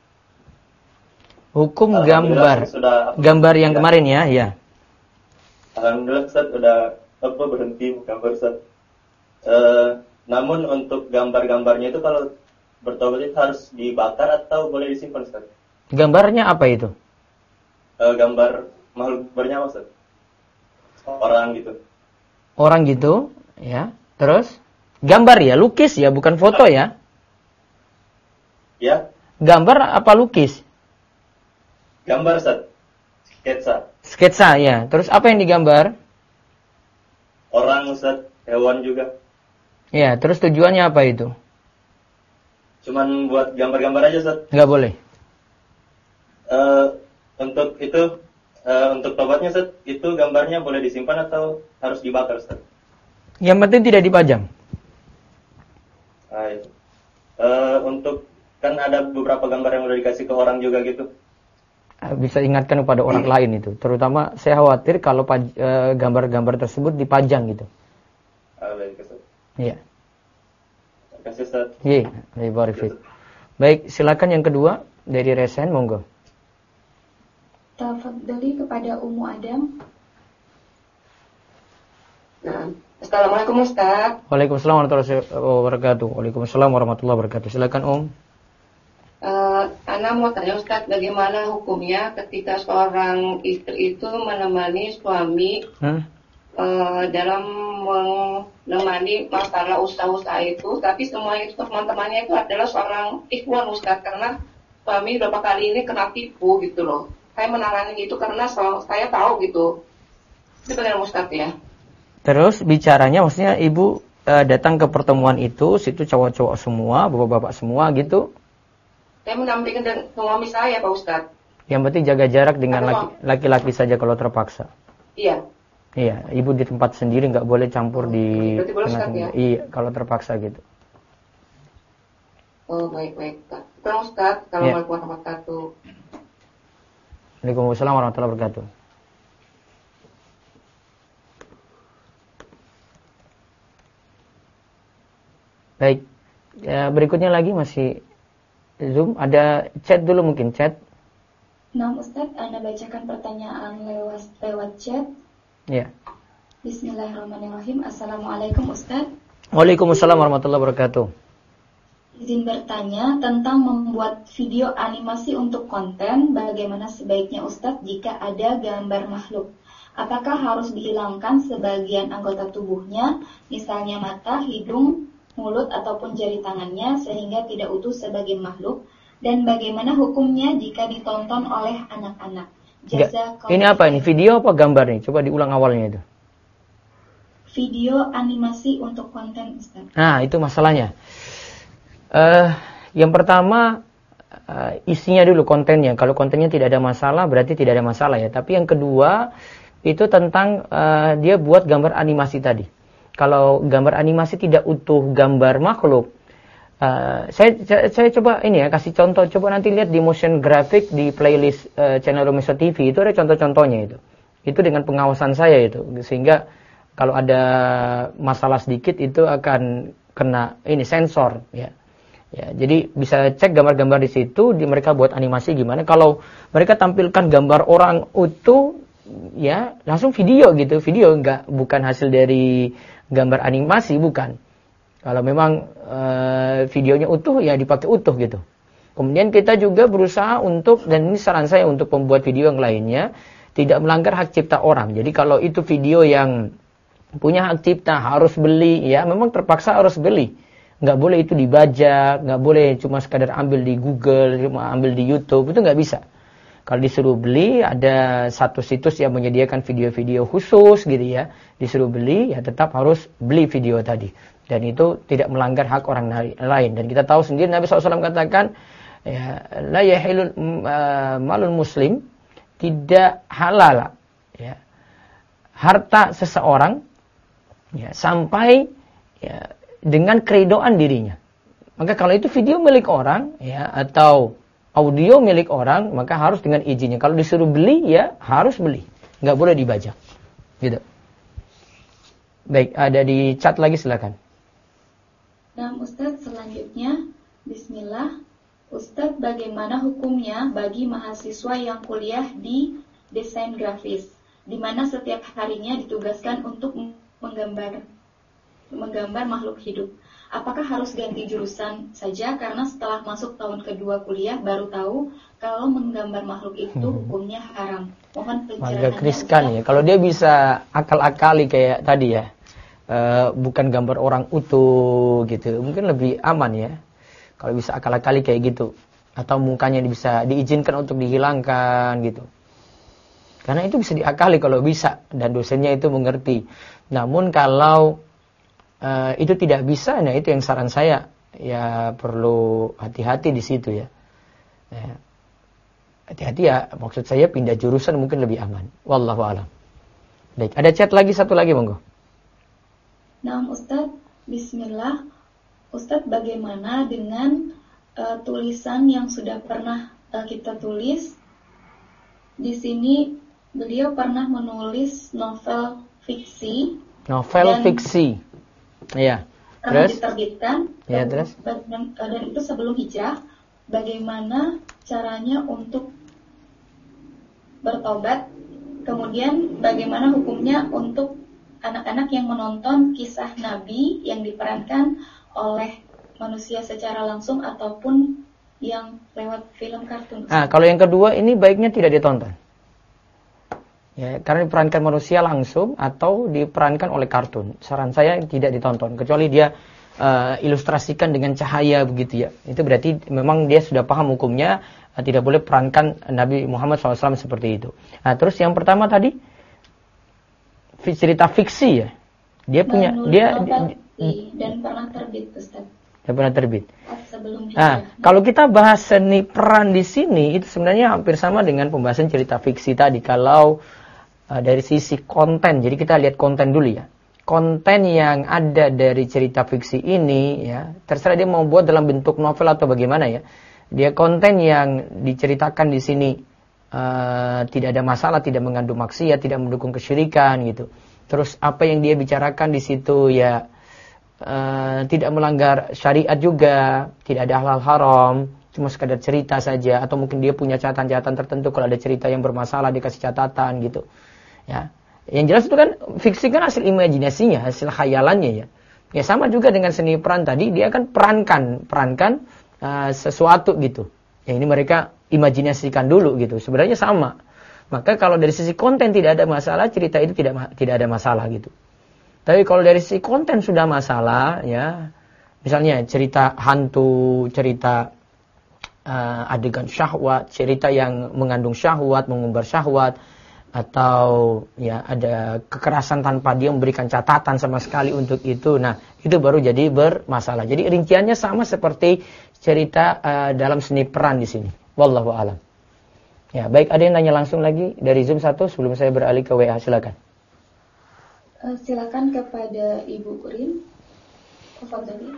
Hukum gambar. Gambar yang kemarin ya, ya. Alhamdulillah, Ustaz, udah berhenti gambar, Ustaz. Namun untuk gambar-gambarnya itu kalau bertobat itu harus dibakar atau boleh disimpan, Ustaz? Gambarnya apa itu? Gambar makhluk bernyawa, Ustaz. Orang gitu. Orang gitu, ya. Terus gambar ya, lukis ya, bukan foto ya? Ya. Gambar apa lukis? Gambar, Ustaz. Sketsa. Sketsa ya. Terus apa yang digambar? Orang, Ustaz. Hewan juga. Ya, terus tujuannya apa itu? Cuman buat gambar-gambar aja, Ustaz. Nggak boleh. Untuk itu, untuk tobatnya, Ustaz, itu gambarnya boleh disimpan atau harus dibakar, Ustaz? Yang penting tidak dipajang. Itu. Untuk, kan ada beberapa gambar yang udah dikasih ke orang juga gitu. Bisa ingatkan kepada orang lain itu. Terutama saya khawatir kalau gambar-gambar tersebut dipajang gitu. Baik, Ustaz. Iya. Terima kasih, Ustaz. Iya, baik, silakan yang kedua dari Resen, monggo. Tafadhali kepada Ummu Adam. Nah, Assalamualaikum, Ustaz. Waalaikumsalam warahmatullahi wabarakatuh. Waalaikumsalam warahmatullahi wabarakatuh. Silakan, Ana mau tanya, Ustaz, bagaimana hukumnya ketika seorang istri itu menemani suami dalam menemani masalah usaha-usaha itu, tapi semua itu teman-temannya itu adalah seorang ikhwan, Ustaz, karena suami beberapa kali ini kena tipu gitu loh. Saya menangani itu karena saya tahu gitu. Itu benar, Ustaz, ya. Terus bicaranya maksudnya ibu datang ke pertemuan itu, situ cowok-cowok semua, bapak-bapak semua gitu. Saya mendampingkan dan suami saya, Pak Ustaz. Yang penting jaga jarak dengan laki-laki saja kalau terpaksa. Iya. Iya, ibu di tempat sendiri nggak boleh campur di. Berarti boleh, Ustaz, ya? Iya, kalau terpaksa gitu. Oh, baik. Kurang, Ustaz. Assalamualaikum warahmatullahi wabarakatuh. Waalaikumsalam warahmatullahi wabarakatuh. Baik, berikutnya lagi masih Zoom, ada chat dulu mungkin, chat. Nah, Ustaz, Anda bacakan pertanyaan lewat chat. Ya. Bismillahirrahmanirrahim. Assalamualaikum, Ustaz. Waalaikumsalam warahmatullahi wabarakatuh. Izin bertanya tentang membuat video animasi untuk konten. Bagaimana sebaiknya, Ustaz, jika ada gambar makhluk? Apakah harus dihilangkan sebagian anggota tubuhnya, misalnya mata, hidung, mulut ataupun jari tangannya sehingga tidak utuh sebagai makhluk, dan bagaimana hukumnya jika ditonton oleh anak-anak? Ini apa ini? Video apa gambar nih? Coba diulang awalnya itu. Video animasi untuk konten, Ustaz. Nah, itu masalahnya. Yang pertama isinya dulu, kontennya. Kalau kontennya tidak ada masalah berarti tidak ada masalah ya. Tapi yang kedua itu tentang dia buat gambar animasi tadi. Kalau gambar animasi tidak utuh gambar makhluk, saya coba ini ya, kasih contoh. Coba nanti lihat di motion graphic di playlist channel Romeso TV, itu ada contoh-contohnya itu. Itu dengan pengawasan saya itu, sehingga kalau ada masalah sedikit itu akan kena ini sensor ya. Ya, jadi bisa cek gambar-gambar di situ, mereka buat animasi gimana. Kalau mereka tampilkan gambar orang utuh, ya langsung video gitu, bukan hasil dari gambar animasi, bukan. Kalau memang videonya utuh, ya dipakai utuh gitu. Kemudian kita juga berusaha untuk, dan ini saran saya untuk pembuat video yang lainnya, tidak melanggar hak cipta orang. Jadi kalau itu video yang punya hak cipta harus beli, ya memang terpaksa harus beli. Nggak boleh itu dibajak, nggak boleh cuma sekadar ambil di Google, cuma ambil di YouTube, itu nggak bisa. Kalau disuruh beli, ada satu situs yang menyediakan video-video khusus gitu ya. Disuruh beli, ya tetap harus beli video tadi. Dan itu tidak melanggar hak orang lain. Dan kita tahu sendiri Nabi SAW katakan, ya, la yahilul malul muslim, tidak halal ya, harta seseorang ya, sampai ya, dengan keridoan dirinya. Maka kalau itu video milik orang ya, atau audio milik orang, maka harus dengan izinnya. Kalau disuruh beli ya harus beli, nggak boleh dibajak. Gitu. Baik, ada di chat lagi, silakan. Nah, Ustadz, selanjutnya, Bismillah, Ustadz, bagaimana hukumnya bagi mahasiswa yang kuliah di desain grafis, di mana setiap harinya ditugaskan untuk menggambar makhluk hidup? Apakah harus ganti jurusan saja karena setelah masuk tahun kedua kuliah baru tahu kalau menggambar makhluk itu hukumnya haram? Mohon pencerahannya. Agak riskan ya. Kalau dia bisa akal-akali kayak tadi ya, bukan gambar orang utuh gitu, mungkin lebih aman ya. Kalau bisa akal-akali kayak gitu, atau mukanya bisa diizinkan untuk dihilangkan gitu. Karena itu bisa diakali kalau bisa dan dosennya itu mengerti. Namun kalau itu tidak bisa, nah itu yang saran saya ya, perlu hati-hati di situ ya. Hati-hati ya, maksud saya pindah jurusan mungkin lebih aman. Wallahu a'lam. Baik, ada chat lagi, satu lagi monggo. Nah, Ustadz, Bismillah, Ustadz, bagaimana dengan tulisan yang sudah pernah kita tulis? Di sini beliau pernah menulis novel fiksi. Novel fiksi. Iya. Terus diterbitkan. Ya, terus. Dan itu sebelum hijrah. Bagaimana caranya untuk bertobat? Kemudian bagaimana hukumnya untuk anak-anak yang menonton kisah Nabi yang diperankan oleh manusia secara langsung ataupun yang lewat film kartun? Nah, kalau yang kedua ini baiknya tidak ditonton. Ya, karena diperankan manusia langsung atau diperankan oleh kartun. Saran saya tidak ditonton, kecuali dia ilustrasikan dengan cahaya begitu ya. Itu berarti memang dia sudah paham hukumnya, tidak boleh perankan Nabi Muhammad SAW seperti itu. Nah, terus yang pertama tadi cerita fiksi ya. Dia punya dan pernah terbit, Ustaz. Dan pernah terbit. Sebelum kalau kita bahas seni peran di sini itu sebenarnya hampir sama dengan pembahasan cerita fiksi tadi. Kalau dari sisi konten, jadi kita lihat konten dulu ya. Konten yang ada dari cerita fiksi ini ya, terserah dia mau buat dalam bentuk novel atau bagaimana ya. Dia konten yang diceritakan di sini tidak ada masalah, tidak mengandung maksiat, tidak mendukung kesyirikan gitu. Terus apa yang dia bicarakan di situ ya tidak melanggar syariat juga, tidak ada hal-hal haram, cuma sekadar cerita saja, atau mungkin dia punya catatan-catatan tertentu, kalau ada cerita yang bermasalah dikasih catatan gitu. Ya, yang jelas itu kan fiksi kan hasil imajinasinya, hasil khayalannya ya. Ya sama juga dengan seni peran tadi, dia kan perankan sesuatu gitu. Ya ini mereka imajinasikan dulu gitu. Sebenarnya sama. Maka kalau dari sisi konten tidak ada masalah, cerita itu tidak ada masalah gitu. Tapi kalau dari sisi konten sudah masalah ya, misalnya cerita hantu, cerita adegan syahwat, cerita yang mengandung syahwat, mengumbar syahwat, atau ya ada kekerasan tanpa dia memberikan catatan sama sekali untuk itu. Nah, itu baru jadi bermasalah. Jadi rinciannya sama seperti cerita dalam seni peran di sini. Wallahu a'lam. Ya, baik, ada yang nanya langsung lagi dari Zoom 1 sebelum saya beralih ke WA, silakan. Silakan kepada Ibu Urin. Tafadhali.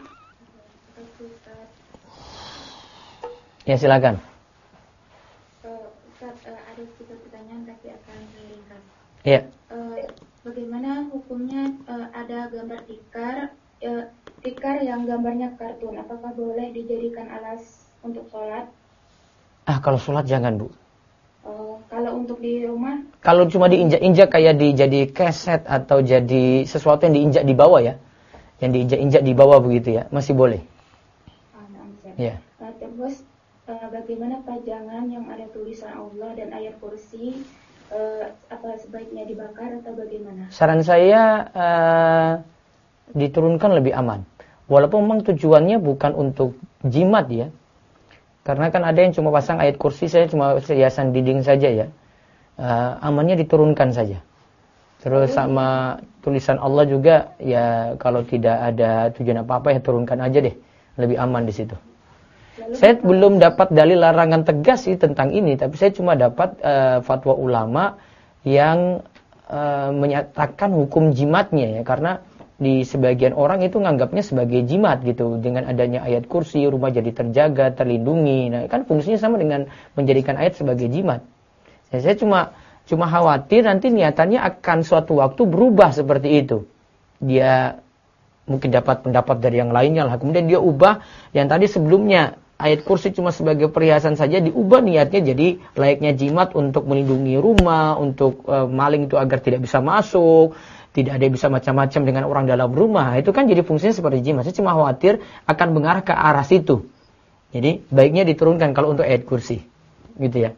Ya, silakan. Ustaz, ada 3 pertanyaan tapi akan ringkas. Iya. Bagaimana hukumnya ada gambar tikar yang gambarnya kartun? Apakah boleh dijadikan alas untuk sholat? Kalau sholat jangan, Bu. Kalau untuk di rumah? Kalau cuma diinjak-injak kayak jadi keset atau jadi sesuatu yang diinjak di bawah ya, yang diinjak-injak di bawah begitu ya, masih boleh. Ya. Terus bagaimana pajangan yang ada tulisan Allah dan ayat kursi, apa sebaiknya dibakar atau bagaimana? Saran saya diturunkan lebih aman. Walaupun memang tujuannya bukan untuk jimat ya. Karena kan ada yang cuma pasang ayat kursi saja, cuma hiasan dinding saja ya. Amannya diturunkan saja. Terus sama tulisan Allah juga ya, kalau tidak ada tujuan apa-apa ya turunkan aja deh. Lebih aman di situ. Saya belum dapat dalil larangan tegas sih tentang ini, tapi saya cuma dapat fatwa ulama yang menyatakan hukum jimatnya ya, karena di sebagian orang itu nganggapnya sebagai jimat gitu. Dengan adanya ayat kursi, rumah jadi terjaga, terlindungi. Nah, kan fungsinya sama dengan menjadikan ayat sebagai jimat. Saya cuma khawatir nanti niatannya akan suatu waktu berubah seperti itu. Dia mungkin dapat pendapat dari yang lainnya lah. Kemudian dia ubah yang tadi sebelumnya ayat kursi cuma sebagai perhiasan saja, diubah niatnya jadi layaknya jimat untuk melindungi rumah, untuk maling itu agar tidak bisa masuk. Tidak ada yang bisa macam-macam dengan orang dalam rumah. Itu kan jadi fungsinya seperti jimat. Saya cuma khawatir akan mengarah ke arah situ. Jadi baiknya diturunkan kalau untuk ayat kursi. Gitu ya.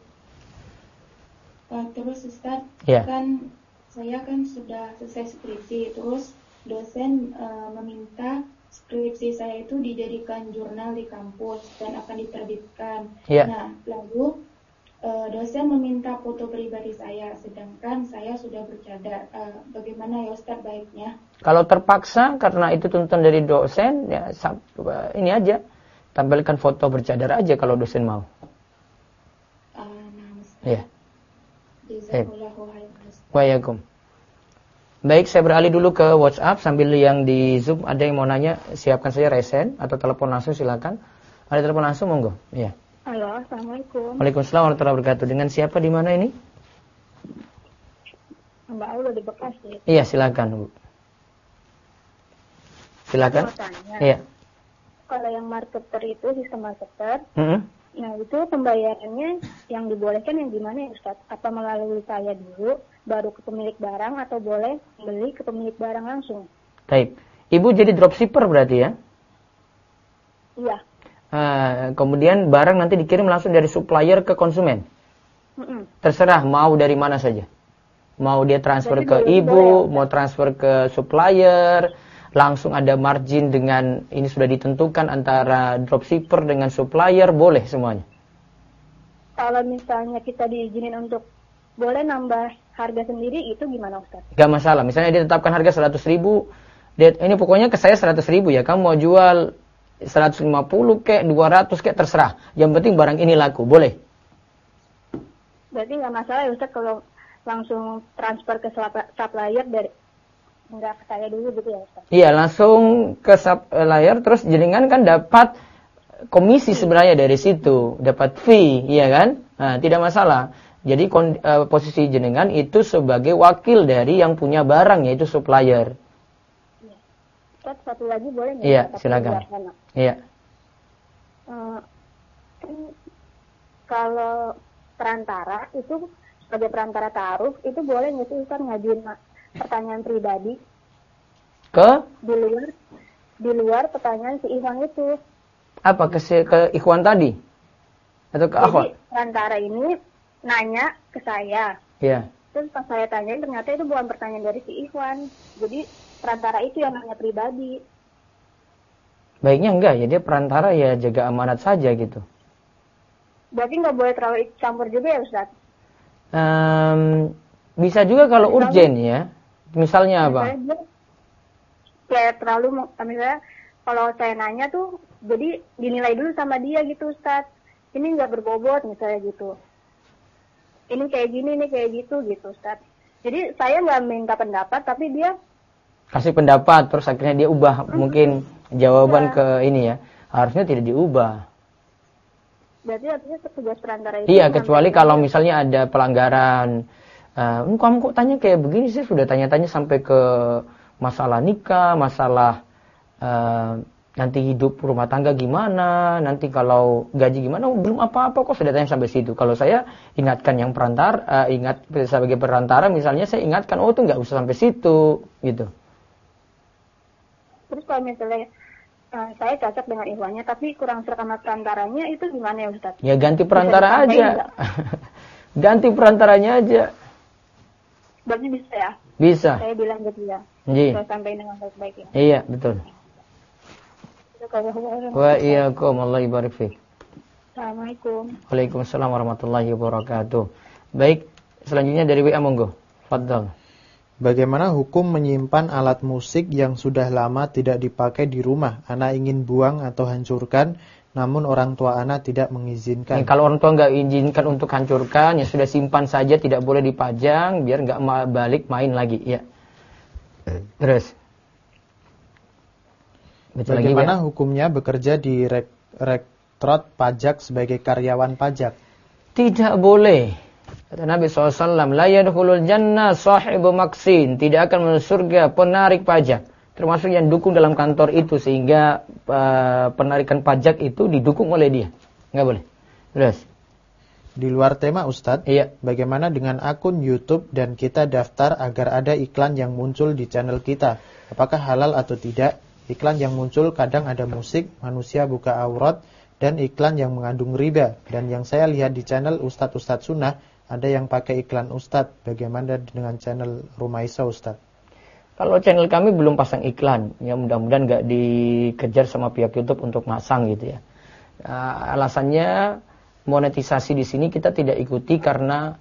Terus Ustaz, ya. Kan saya kan sudah selesai skripsi. Terus dosen meminta skripsi saya itu dijadikan jurnal di kampus dan akan diterbitkan. Ya. Nah, lalu dosen meminta foto pribadi saya, sedangkan saya sudah bercadar. Bagaimana ya Ustaz baiknya? Kalau terpaksa karena itu tuntutan dari dosen, ya ini aja, tampilkan foto bercadar aja kalau dosen mau. Ya. Waalaikumsalam. Baik, saya beralih dulu ke WhatsApp sambil yang di Zoom ada yang mau nanya, siapkan saja resen atau telepon langsung silakan. Ada telepon langsung monggo. Iya. Halo, Assalamualaikum. Waalaikumsalam warahmatullahi wabarakatuh. Dengan siapa di mana ini? Mbak Aula di Bekasi. Iya, silakan, Bu. Silakan. Iya. Kalau yang marketer itu sistem marketer, nah itu pembayarannya yang dibolehkan yang gimana ya Ustaz? Apa melalui saya dulu, baru ke pemilik barang, atau boleh beli ke pemilik barang langsung? Baik. Ibu jadi dropshipper berarti ya? Iya. Kemudian barang nanti dikirim langsung dari supplier ke konsumen. Terserah mau dari mana saja. Mau dia transfer ke ibu, mau transfer ke supplier, langsung ada margin dengan ini sudah ditentukan antara dropshipper dengan supplier, boleh semuanya. Kalau misalnya kita diizinin untuk boleh nambah harga sendiri, itu gimana Ustaz? Gak masalah. Misalnya dia tetapkan harga 100.000, ini pokoknya ke saya 100.000 ya. Kamu mau jual 150 kek, 200 kek, terserah. Yang penting barang ini laku, boleh. Berarti nggak masalah ya Ustaz kalau langsung transfer ke supplier dari nggak ke saya dulu gitu ya Ustaz? Iya, langsung ke supplier, terus jenengan kan dapat komisi sebenarnya dari situ, dapat fee, iya kan? Nah, tidak masalah. Jadi posisi jenengan itu sebagai wakil dari yang punya barang, yaitu supplier. Satu lagi boleh nggak? Iya, silakan. Iya. Kalau perantara itu sebagai perantara ta'aruf itu boleh nggak sih Ustaz ngajuin pertanyaan pribadi? Di luar pertanyaan si Ikhwan itu. Apa ke Ikhwan tadi? Atau ke akhwat? Jadi perantara ini nanya ke saya. Iya. Terus pas saya tanyain ternyata itu bukan pertanyaan dari si Ikhwan. Jadi perantara itu yang nanya pribadi. Baiknya enggak ya, dia perantara ya, jaga amanat saja gitu. Berarti nggak boleh terlalu campur juga ya Ustaz? Bisa juga kalau urgen ya. Misalnya apa? Kayak terlalu, misalnya kalau saya nanya tuh, jadi dinilai dulu sama dia gitu Ustaz. Ini nggak berbobot misalnya gitu. Ini kayak gini, ini kayak gitu Ustaz. Jadi saya nggak minta pendapat, tapi dia kasih pendapat, terus akhirnya dia ubah mungkin jawaban ke ini ya. Harusnya tidak diubah. Berarti artinya tugas perantara itu. Iya, kecuali kalau misalnya ada pelanggaran. Kamu kok tanya kayak begini sih? Sudah tanya-tanya sampai ke masalah nikah, masalah nanti hidup rumah tangga gimana, nanti kalau gaji gimana, belum apa-apa kok sudah tanya sampai situ. Kalau saya ingatkan yang perantara, ingat sebagai perantara misalnya saya ingatkan, oh itu nggak usah sampai situ, gitu. Terus kalau misalnya saya cocok dengan Ikhwannya tapi kurang serak sama perantaranya, itu gimana ya Ustaz? Ya ganti perantara aja. Ganti perantaranya aja. Berarti bisa ya? Bisa. Saya bilang gitu ya. Iya. Saya sampaikan dengan baik-baik ya. Iya, betul. Wa iyyakum, Allah ibarik fiik. Assalamualaikum. Waalaikumsalam warahmatullahi wabarakatuh. Baik, selanjutnya dari WA monggo. Fadhal. Bagaimana hukum menyimpan alat musik yang sudah lama tidak dipakai di rumah? Anak ingin buang atau hancurkan, namun orang tua anak tidak mengizinkan. Kalau orang tua nggak izinkan untuk hancurkan, ya sudah simpan saja, tidak boleh dipajang, biar nggak balik main lagi. Ya. Terus. Bagaimana hukumnya bekerja di Rektorat Pajak sebagai karyawan pajak? Tidak boleh. Kata Nabi SAW, la yadkhulul jannah sahibu maksin, tidak akan masuk surga penarik pajak, termasuk yang dukung dalam kantor itu, sehingga penarikan pajak itu didukung oleh dia. Nggak boleh. Terus. Di luar tema Ustadz, iya. Bagaimana dengan akun YouTube dan kita daftar agar ada iklan yang muncul di channel kita? Apakah halal atau tidak? Iklan yang muncul kadang ada musik, manusia buka aurat, dan iklan yang mengandung riba. Dan yang saya lihat di channel Ustadz Sunnah, ada yang pakai iklan Ustadz. Bagaimana dengan channel Rumaisa Ustadz? Kalau channel kami belum pasang iklan, ya mudah-mudahan nggak dikejar sama pihak YouTube untuk masang gitu ya. Alasannya monetisasi di sini kita tidak ikuti karena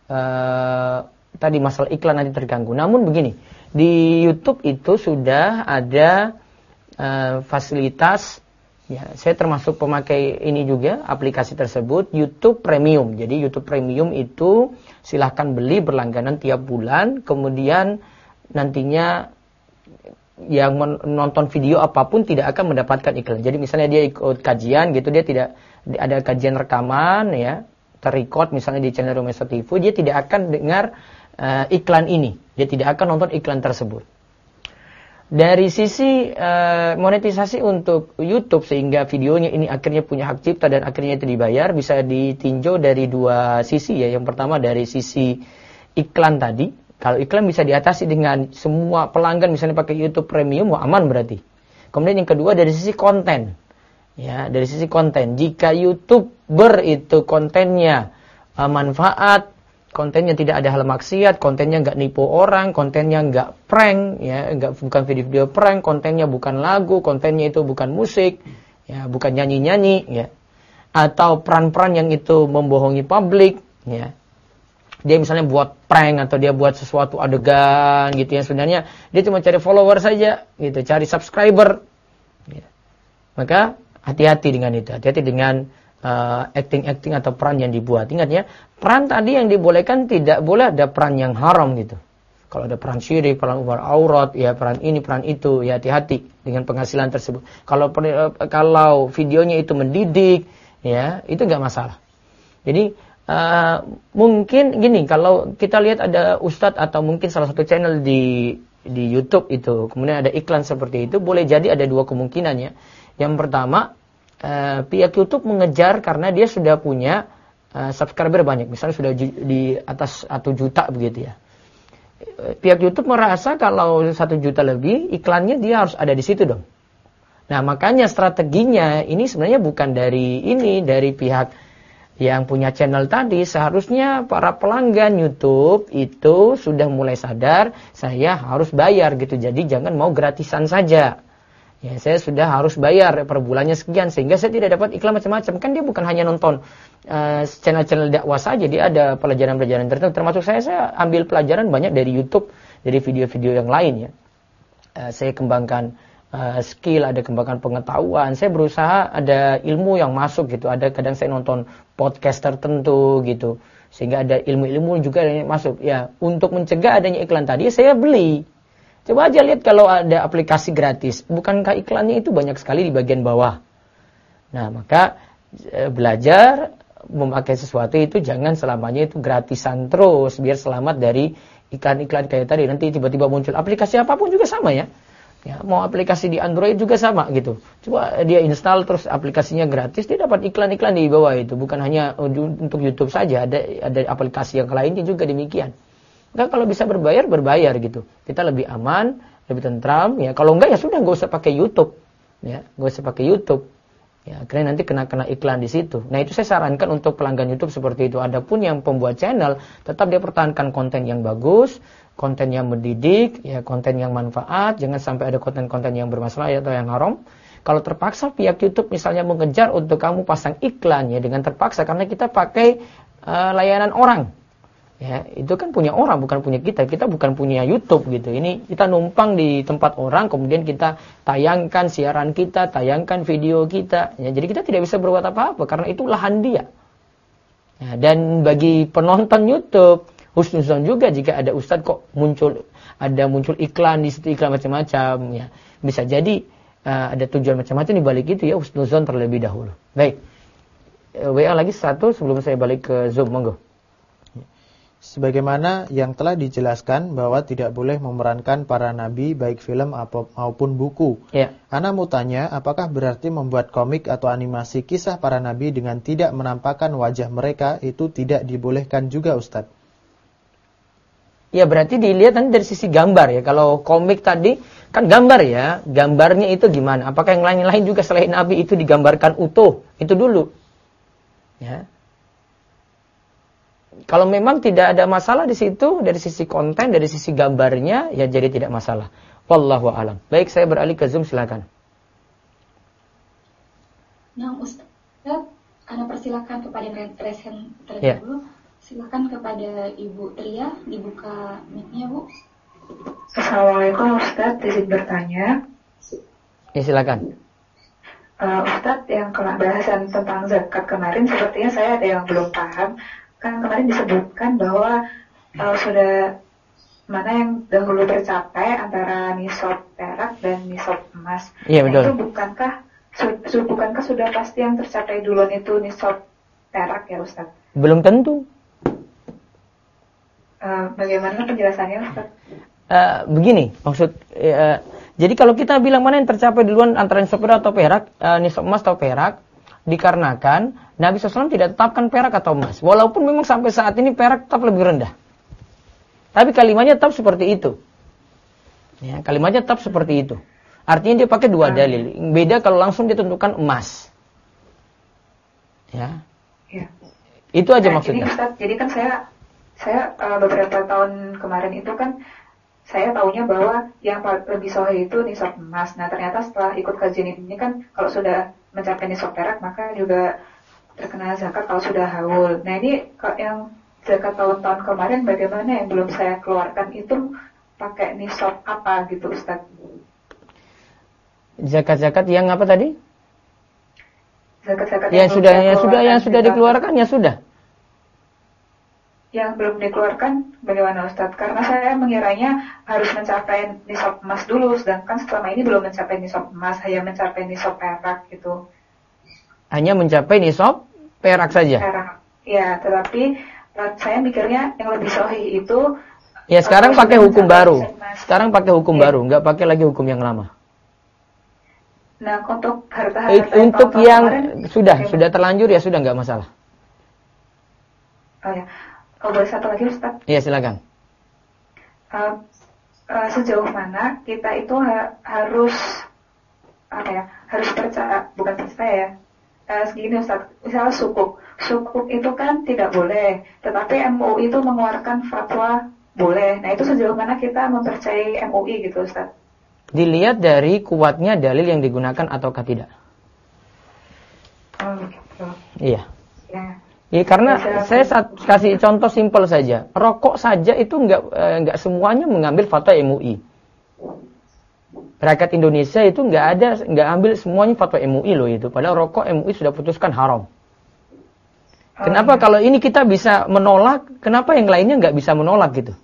tadi masalah iklan nanti terganggu. Namun begini, di YouTube itu sudah ada fasilitas. Ya, saya termasuk pemakai ini juga, aplikasi tersebut, YouTube Premium. Jadi YouTube Premium itu silahkan beli berlangganan tiap bulan, kemudian nantinya yang menonton video apapun tidak akan mendapatkan iklan. Jadi misalnya dia ikut kajian gitu, dia tidak ada kajian rekaman ya, terrecord misalnya di channel Rumaisa TV, dia tidak akan dengar iklan ini. Dia tidak akan nonton iklan tersebut. Dari sisi monetisasi untuk YouTube sehingga videonya ini akhirnya punya hak cipta dan akhirnya itu dibayar, bisa ditinjau dari dua sisi ya. Yang pertama dari sisi iklan tadi. Kalau iklan bisa diatasi dengan semua pelanggan misalnya pakai YouTube Premium, aman berarti. Kemudian yang kedua dari sisi konten. Ya, dari sisi konten. Jika YouTuber itu kontennya manfaat, kontennya tidak ada hal maksiat, kontennya nggak nipu orang, kontennya nggak prank, ya, bukan video-video prank, kontennya bukan lagu, kontennya itu bukan musik, ya, bukan nyanyi-nyanyi, ya, atau peran-peran yang itu membohongi publik, ya. Dia misalnya buat prank atau dia buat sesuatu adegan, gitu ya, sebenarnya dia cuma cari follower saja, gitu, cari subscriber, ya. Maka hati-hati dengan itu, hati-hati dengan acting-acting atau peran yang dibuat. Ingat ya, peran tadi yang dibolehkan tidak boleh ada peran yang haram gitu. Kalau ada peran syirik, peran umar aurat, ya peran ini, peran itu, ya hati-hati dengan penghasilan tersebut. Kalau videonya itu mendidik, ya itu nggak masalah. Jadi mungkin gini, kalau kita lihat ada ustadz atau mungkin salah satu channel di YouTube itu, kemudian ada iklan seperti itu, boleh jadi ada dua kemungkinan ya. Yang pertama, pihak YouTube mengejar karena dia sudah punya subscriber banyak, misalnya sudah di atas 1 juta begitu ya. Pihak YouTube merasa kalau 1 juta lebih, iklannya dia harus ada di situ dong. Nah makanya strateginya ini sebenarnya bukan dari pihak yang punya channel tadi. Seharusnya para pelanggan YouTube itu sudah mulai sadar, saya harus bayar gitu. Jadi jangan mau gratisan saja. Ya, saya sudah harus bayar per bulannya sekian sehingga saya tidak dapat iklan macam-macam. Kan dia bukan hanya nonton channel-channel dakwah saja, dia ada pelajaran-pelajaran tertentu. Termasuk saya ambil pelajaran banyak dari YouTube, dari video-video yang lain ya. Saya kembangkan skill, ada kembangkan pengetahuan. Saya berusaha ada ilmu yang masuk gitu. Ada kadang saya nonton podcast tertentu gitu. Sehingga ada ilmu-ilmu juga yang masuk. Ya, untuk mencegah adanya iklan tadi saya beli. Coba aja lihat kalau ada aplikasi gratis, bukankah iklannya itu banyak sekali di bagian bawah. Nah, maka belajar memakai sesuatu itu jangan selamanya itu gratisan terus, biar selamat dari iklan-iklan kayak tadi. Nanti tiba-tiba muncul aplikasi apapun juga sama ya. Ya, mau aplikasi di Android juga sama gitu. Coba dia install terus aplikasinya gratis, dia dapat iklan-iklan di bawah itu. Bukan hanya untuk YouTube saja, ada aplikasi yang lainnya juga demikian. Enggak, kalau bisa berbayar gitu. Kita lebih aman, lebih tentram ya. Kalau enggak ya sudah, enggak usah pakai YouTube. Ya, enggak usah pakai YouTube. Ya, karena nanti kena iklan di situ. Nah, itu saya sarankan untuk pelanggan YouTube seperti itu. Adapun yang pembuat channel, tetap dia pertahankan konten yang bagus, konten yang mendidik, ya konten yang manfaat, jangan sampai ada konten-konten yang bermasalah atau yang haram. Kalau terpaksa pihak YouTube misalnya mengejar untuk kamu pasang iklan ya dengan terpaksa karena kita pakai layanan orang. Ya, itu kan punya orang bukan punya kita. Kita bukan punya YouTube gitu. Ini kita numpang di tempat orang kemudian kita tayangkan siaran kita, tayangkan video kita. Ya, jadi kita tidak bisa berbuat apa-apa karena itu lahan dia. Ya, dan bagi penonton YouTube husnuzon juga jika ada ustadz kok muncul iklan di situ, iklan macam-macam ya. Bisa jadi ada tujuan macam-macam di balik itu ya, husnuzon terlebih dahulu. Baik. WA lagi satu sebelum saya balik ke Zoom, monggo. Sebagaimana yang telah dijelaskan bahwa tidak boleh memerankan para nabi baik film maupun buku. Ya. Ana mau tanya, apakah berarti membuat komik atau animasi kisah para nabi dengan tidak menampakkan wajah mereka itu tidak dibolehkan juga, Ustaz? Ya berarti dilihat nanti dari sisi gambar ya. Kalau komik tadi kan gambar ya, gambarnya itu gimana? Apakah yang lain-lain juga selain nabi itu digambarkan utuh? Itu dulu. Ya. Kalau memang tidak ada masalah di situ dari sisi konten, dari sisi gambarnya, ya jadi tidak masalah. Wallahu a'lam. Baik, saya beralih ke Zoom, silakan. Nah, Ustaz, Anda persilakan kepada resen terlebih dahulu. Silakan kepada Ibu Tria, dibuka mic-nya, Bu. Assalamualaikum, Ustaz, izin bertanya. Ya, silakan. Ustaz, yang bahasan tentang zakat kemarin sepertinya saya ada yang belum paham. Kan kemarin disebutkan bahwa sudah mana yang dahulu tercapai antara nisab perak dan nisab emas. Iya, betul. Itu bukankah sudah pasti yang tercapai duluan itu nisab perak ya, Ustaz? Belum tentu. Bagaimana penjelasannya, Ustaz? Begini, jadi kalau kita bilang mana yang tercapai duluan antara nisab perak atau perak, nisab emas atau perak, dikarenakan Nabi SAW tidak tetapkan perak atau emas. Walaupun memang sampai saat ini perak tetap lebih rendah. Tapi kalimatnya tetap seperti itu. Ya, kalimatnya tetap seperti itu. Artinya dia pakai dua dalil. Beda kalau langsung ditentukan emas. Ya. Itu aja maksudnya. Jadi kan saya beberapa tahun kemarin itu kan saya taunya bahwa yang lebih sahih itu nisab emas. Nah ternyata setelah ikut kajian ini kan kalau sudah mencapai nisab perak maka juga terkena zakat kalau sudah haul. Nah ini yang zakat tahun-tahun kemarin bagaimana yang belum saya keluarkan itu pakai nisab apa gitu, Ustaz? Zakat-zakat yang apa tadi? Zakat-zakat yang sudah dikeluarkan ya sudah. Yang belum dikeluarkan bagaimana, Ustaz? Karena saya mengiranya harus mencapai nisab emas dulu, sedangkan selama ini belum mencapai nisab emas, hanya mencapai nisab perak gitu. Hanya mencapai nisab perak saja? Perak, ya. Tetapi saya mikirnya yang lebih sahih itu... Ya sekarang pakai hukum baru. Sekarang pakai hukum baru, nggak pakai lagi hukum yang lama. Nah, untuk harta-harta untuk yang sudah terlanjur ya sudah nggak masalah. Oh ya. Kalau boleh satu lagi, Ustaz? Iya, silakan. Sejauh mana kita itu harus percaya, bukan percaya ya. Segini, Ustaz, misalnya sukuk itu kan tidak boleh, tetapi MUI itu mengeluarkan fatwa boleh. Nah itu sejauh mana kita mempercayai MUI gitu, Ustaz? Dilihat dari kuatnya dalil yang digunakan ataukah tidak. Oh gitu. Iya. Ya, karena saya kasih contoh simpel saja. Rokok saja itu nggak semuanya mengambil fatwa MUI. Rakyat Indonesia itu nggak ambil semuanya fatwa MUI loh itu. Padahal rokok MUI sudah putuskan haram. Kenapa kalau ini kita bisa menolak, kenapa yang lainnya nggak bisa menolak gitu?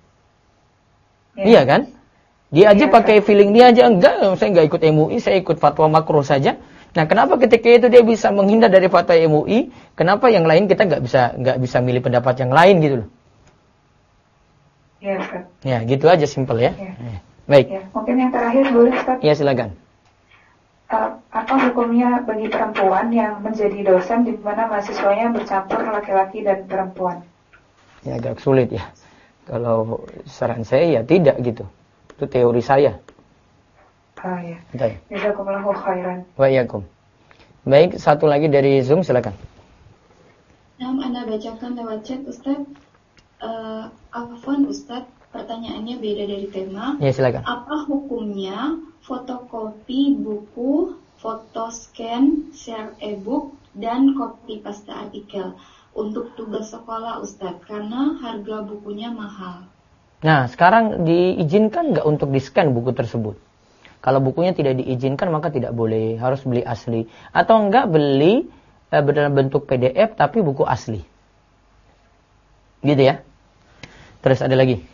Iya kan? Dia aja pakai feeling dia aja, enggak, saya nggak ikut MUI, saya ikut fatwa makruh saja. Nah, kenapa ketika itu dia bisa menghindar dari fatwa MUI? Kenapa yang lain kita nggak bisa milih pendapat yang lain gitu loh? Ya, Ustaz. Ya, gitu aja simpel ya. Baik. Ya, mungkin yang terakhir boleh, Ustaz? Ya, silakan. Apa hukumnya bagi perempuan yang menjadi dosen di mana mahasiswanya bercampur laki-laki dan perempuan? Ya, agak sulit ya. Kalau saran saya ya tidak gitu. Itu teori saya. Ya. Jazakumullahu khairan. Wa iyyakum. Baik, satu lagi dari Zoom, silakan. Nah, Anda bacakan lewat chat, Ustaz. Afwan, Ustaz, pertanyaannya beda dari tema. Ya, silakan. Apa hukumnya fotokopi buku foto scan, share e-book, dan copy paste artikel untuk tugas sekolah Ustadz, karena harga bukunya mahal. Nah, sekarang diizinkan nggak untuk di-scan buku tersebut? Kalau bukunya tidak diizinkan maka tidak boleh, harus beli asli. Atau enggak beli dalam bentuk PDF tapi buku asli. Gitu ya. Terus ada lagi.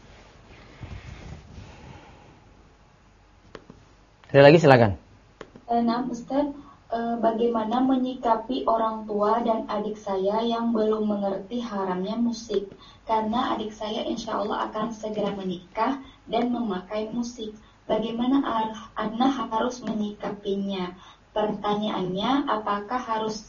Ada lagi silakan. Nah, Ustaz, bagaimana menyikapi orang tua dan adik saya yang belum mengerti haramnya musik? Karena adik saya insya Allah akan segera menikah dan memakai musik. Bagaimana Ana harus menyikapinya? Pertanyaannya, apakah harus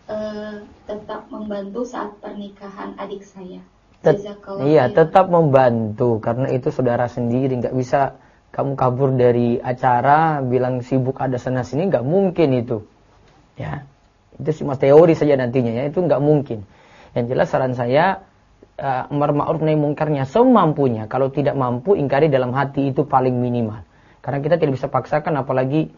tetap membantu saat pernikahan adik saya? Iya, tetap membantu karena itu saudara sendiri, nggak bisa kamu kabur dari acara bilang sibuk ada sana sini, nggak mungkin itu. Ya, itu cuma teori saja nantinya ya, itu nggak mungkin. Yang jelas saran saya amar ma'ruf nahi mungkarnya semampunya. Kalau tidak mampu ingkari dalam hati itu paling minimal. Karena kita tidak bisa paksakan, apalagi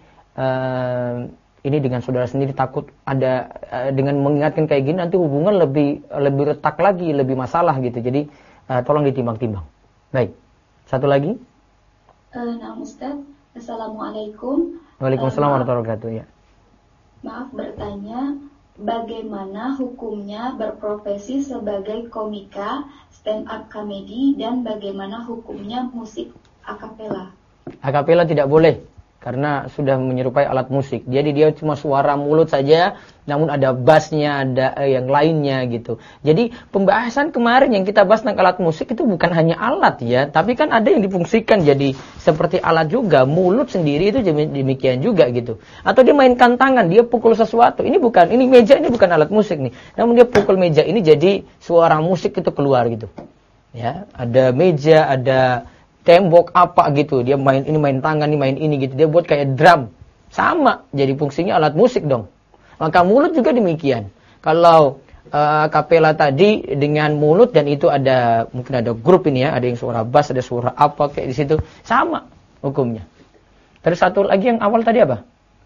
ini dengan saudara sendiri takut ada dengan mengingatkan kayak gini nanti hubungan lebih retak lagi, lebih masalah gitu. Jadi tolong ditimbang-timbang. Baik. Satu lagi. Nah, Ustaz, Assalamualaikum. Waalaikumsalam warahmatullahi wabarakatuh. Ya. Maaf bertanya, bagaimana hukumnya berprofesi sebagai komika, stand up comedy, dan bagaimana hukumnya musik akapela? Akapela tidak boleh karena sudah menyerupai alat musik. Jadi dia cuma suara mulut saja, namun ada bassnya, ada yang lainnya gitu. Jadi pembahasan kemarin yang kita bahas tentang alat musik itu bukan hanya alat ya, tapi kan ada yang difungsikan jadi seperti alat juga. Mulut sendiri itu demikian juga gitu. Atau dia mainkan tangan, dia pukul sesuatu. Ini meja ini bukan alat musik nih. Namun dia pukul meja ini jadi suara musik itu keluar gitu. Ya, ada meja, ada tembok apa gitu, dia main tangan, ini main ini gitu, dia buat kayak drum, sama, jadi fungsinya alat musik dong. Maka mulut juga demikian. Kalau kapela tadi dengan mulut dan itu ada mungkin ada grup ini ya, ada yang suara bass, ada suara apa kayak di situ, sama hukumnya. Terus satu lagi yang awal tadi apa?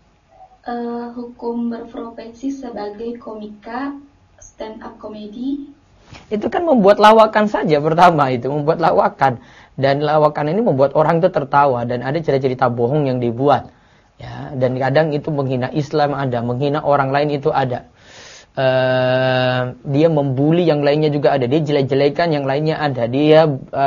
Hukum berprofesi sebagai komika, stand up comedy. Itu kan membuat lawakan saja pertama itu, membuat lawakan. Dan lawakan ini membuat orang itu tertawa dan ada cerita-cerita bohong yang dibuat. Ya, dan kadang itu menghina Islam ada, menghina orang lain itu ada. Dia membuli yang lainnya juga ada, dia jelek-jelekan yang lainnya ada, dia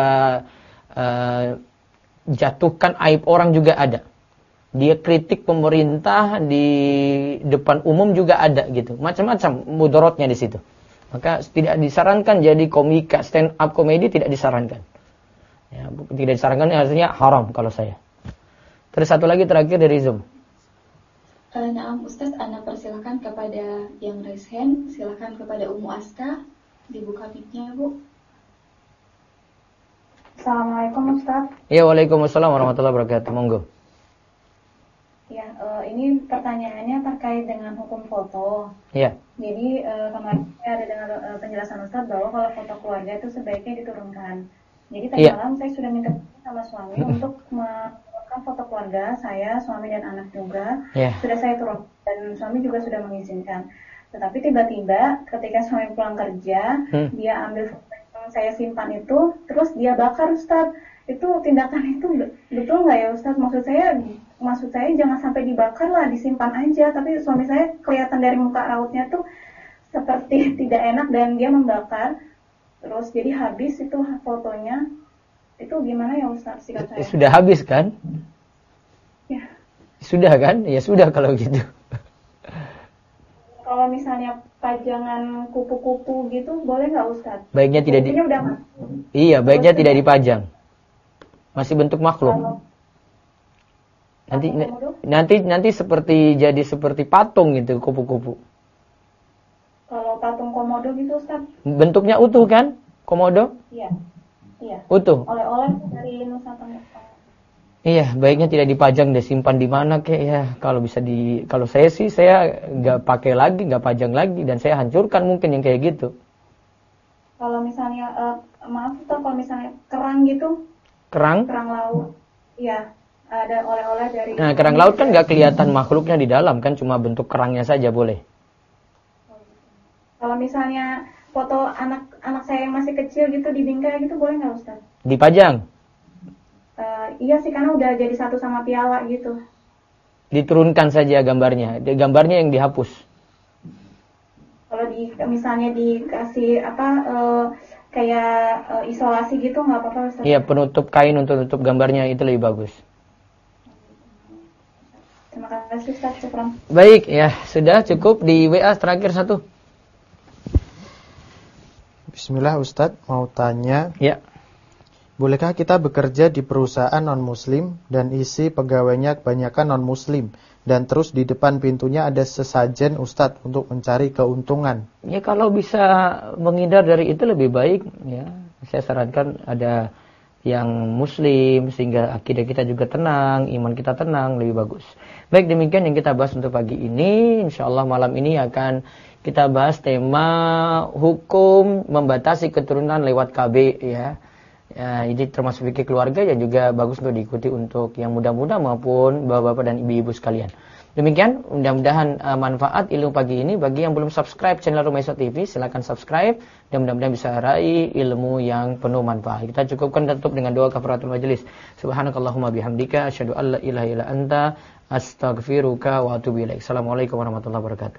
jatuhkan aib orang juga ada. Dia kritik pemerintah di depan umum juga ada gitu. Macam-macam mudaratnya di situ. Maka tidak disarankan jadi komika, stand up comedy tidak disarankan. Ya, tidak disarankan artinya haram kalau saya. Terus satu lagi terakhir dari Zoom. Nah, Ustaz, Anda persilakan kepada yang raise hand, silakan kepada Ummu Aska, dibuka mic-nya, Bu. Assalamualaikum Ustaz. Ya, waalaikumsalam warahmatullahi wabarakatuh. Monggo. Ya, ini pertanyaannya terkait dengan hukum foto. Ya. Jadi kemarin saya ada dengar penjelasan Ustaz bahwa kalau foto keluarga itu sebaiknya diturunkan. Jadi tadi malam saya sudah minta sama suami untuk menurunkan foto keluarga saya, suami dan anak juga. Sudah saya turun dan suami juga sudah mengizinkan. Tetapi tiba-tiba ketika suami pulang kerja, dia ambil foto yang saya simpan itu, terus dia bakar Ustaz. Itu tindakan itu betul nggak ya Ustaz? Maksud saya jangan sampai dibakar lah, disimpan aja. Tapi suami saya kelihatan dari muka rautnya tuh seperti tidak enak dan dia membakar. Terus jadi habis itu fotonya. Itu gimana ya Ustaz sikap saya? Sudah habis kan? Ya. Sudah kan? Ya sudah kalau gitu. Kalau misalnya pajangan kupu-kupu gitu boleh nggak Ustaz? Baiknya tidak Iya, baiknya tidak dipajang. Masih bentuk makhluk. Nanti seperti patung gitu kupu-kupu. Kalau patung komodo gitu Ustaz? Bentuknya utuh kan? Komodo? Iya. Utuh. Oleh-oleh dari Nusa Tenggara. Iya, baiknya tidak dipajang deh, simpan di mana kek ya. Kalau saya sih saya nggak pakai lagi, nggak pajang lagi dan saya hancurkan mungkin yang kayak gitu. Kalau misalnya maaf Ustaz, kalau misalnya kerang gitu? Kerang laut. Iya. ada oleh-oleh dari. Nah, kerang laut kan nggak kelihatan makhluknya di dalam kan, cuma bentuk kerangnya saja boleh. Kalau misalnya foto anak saya yang masih kecil gitu di bingkai gitu boleh nggak Ustaz? Dipajang? Iya sih, karena udah jadi satu sama piala gitu. Diturunkan saja gambarnya, gambarnya yang dihapus. Kalau misalnya dikasih kayak isolasi gitu nggak apa-apa Ustaz? Iya, penutup kain untuk tutup gambarnya itu lebih bagus. Terima kasih Ustaz. Baik, ya sudah cukup di WA terakhir satu. Bismillah Ustadz, mau tanya. Ya. Bolehkah kita bekerja di perusahaan non-muslim dan isi pegawainya kebanyakan non-muslim dan terus di depan pintunya ada sesajen Ustadz untuk mencari keuntungan? Ya kalau bisa menghindar dari itu lebih baik ya. Saya sarankan ada yang muslim sehingga akidah kita juga tenang, iman kita tenang, lebih bagus. Baik, demikian yang kita bahas untuk pagi ini. Insyaallah malam ini akan kita bahas tema hukum membatasi keturunan lewat KB ya. Ya, ini termasuk fikih keluarga yang juga bagus untuk diikuti untuk yang muda-muda maupun bapak-bapak dan ibu-ibu sekalian. Demikian, mudah-mudahan manfaat ilmu pagi ini. Bagi yang belum subscribe channel Rumah Islam TV, silakan subscribe dan mudah-mudahan bisa raih ilmu yang penuh manfaat. Kita cukupkan dan tutup dengan doa kafaratul majelis. Subhanakallahumma bihamdika asyhadu an la ilaha illa anta astaghfiruka wa atubu ilaik. Assalamualaikum warahmatullahi wabarakatuh.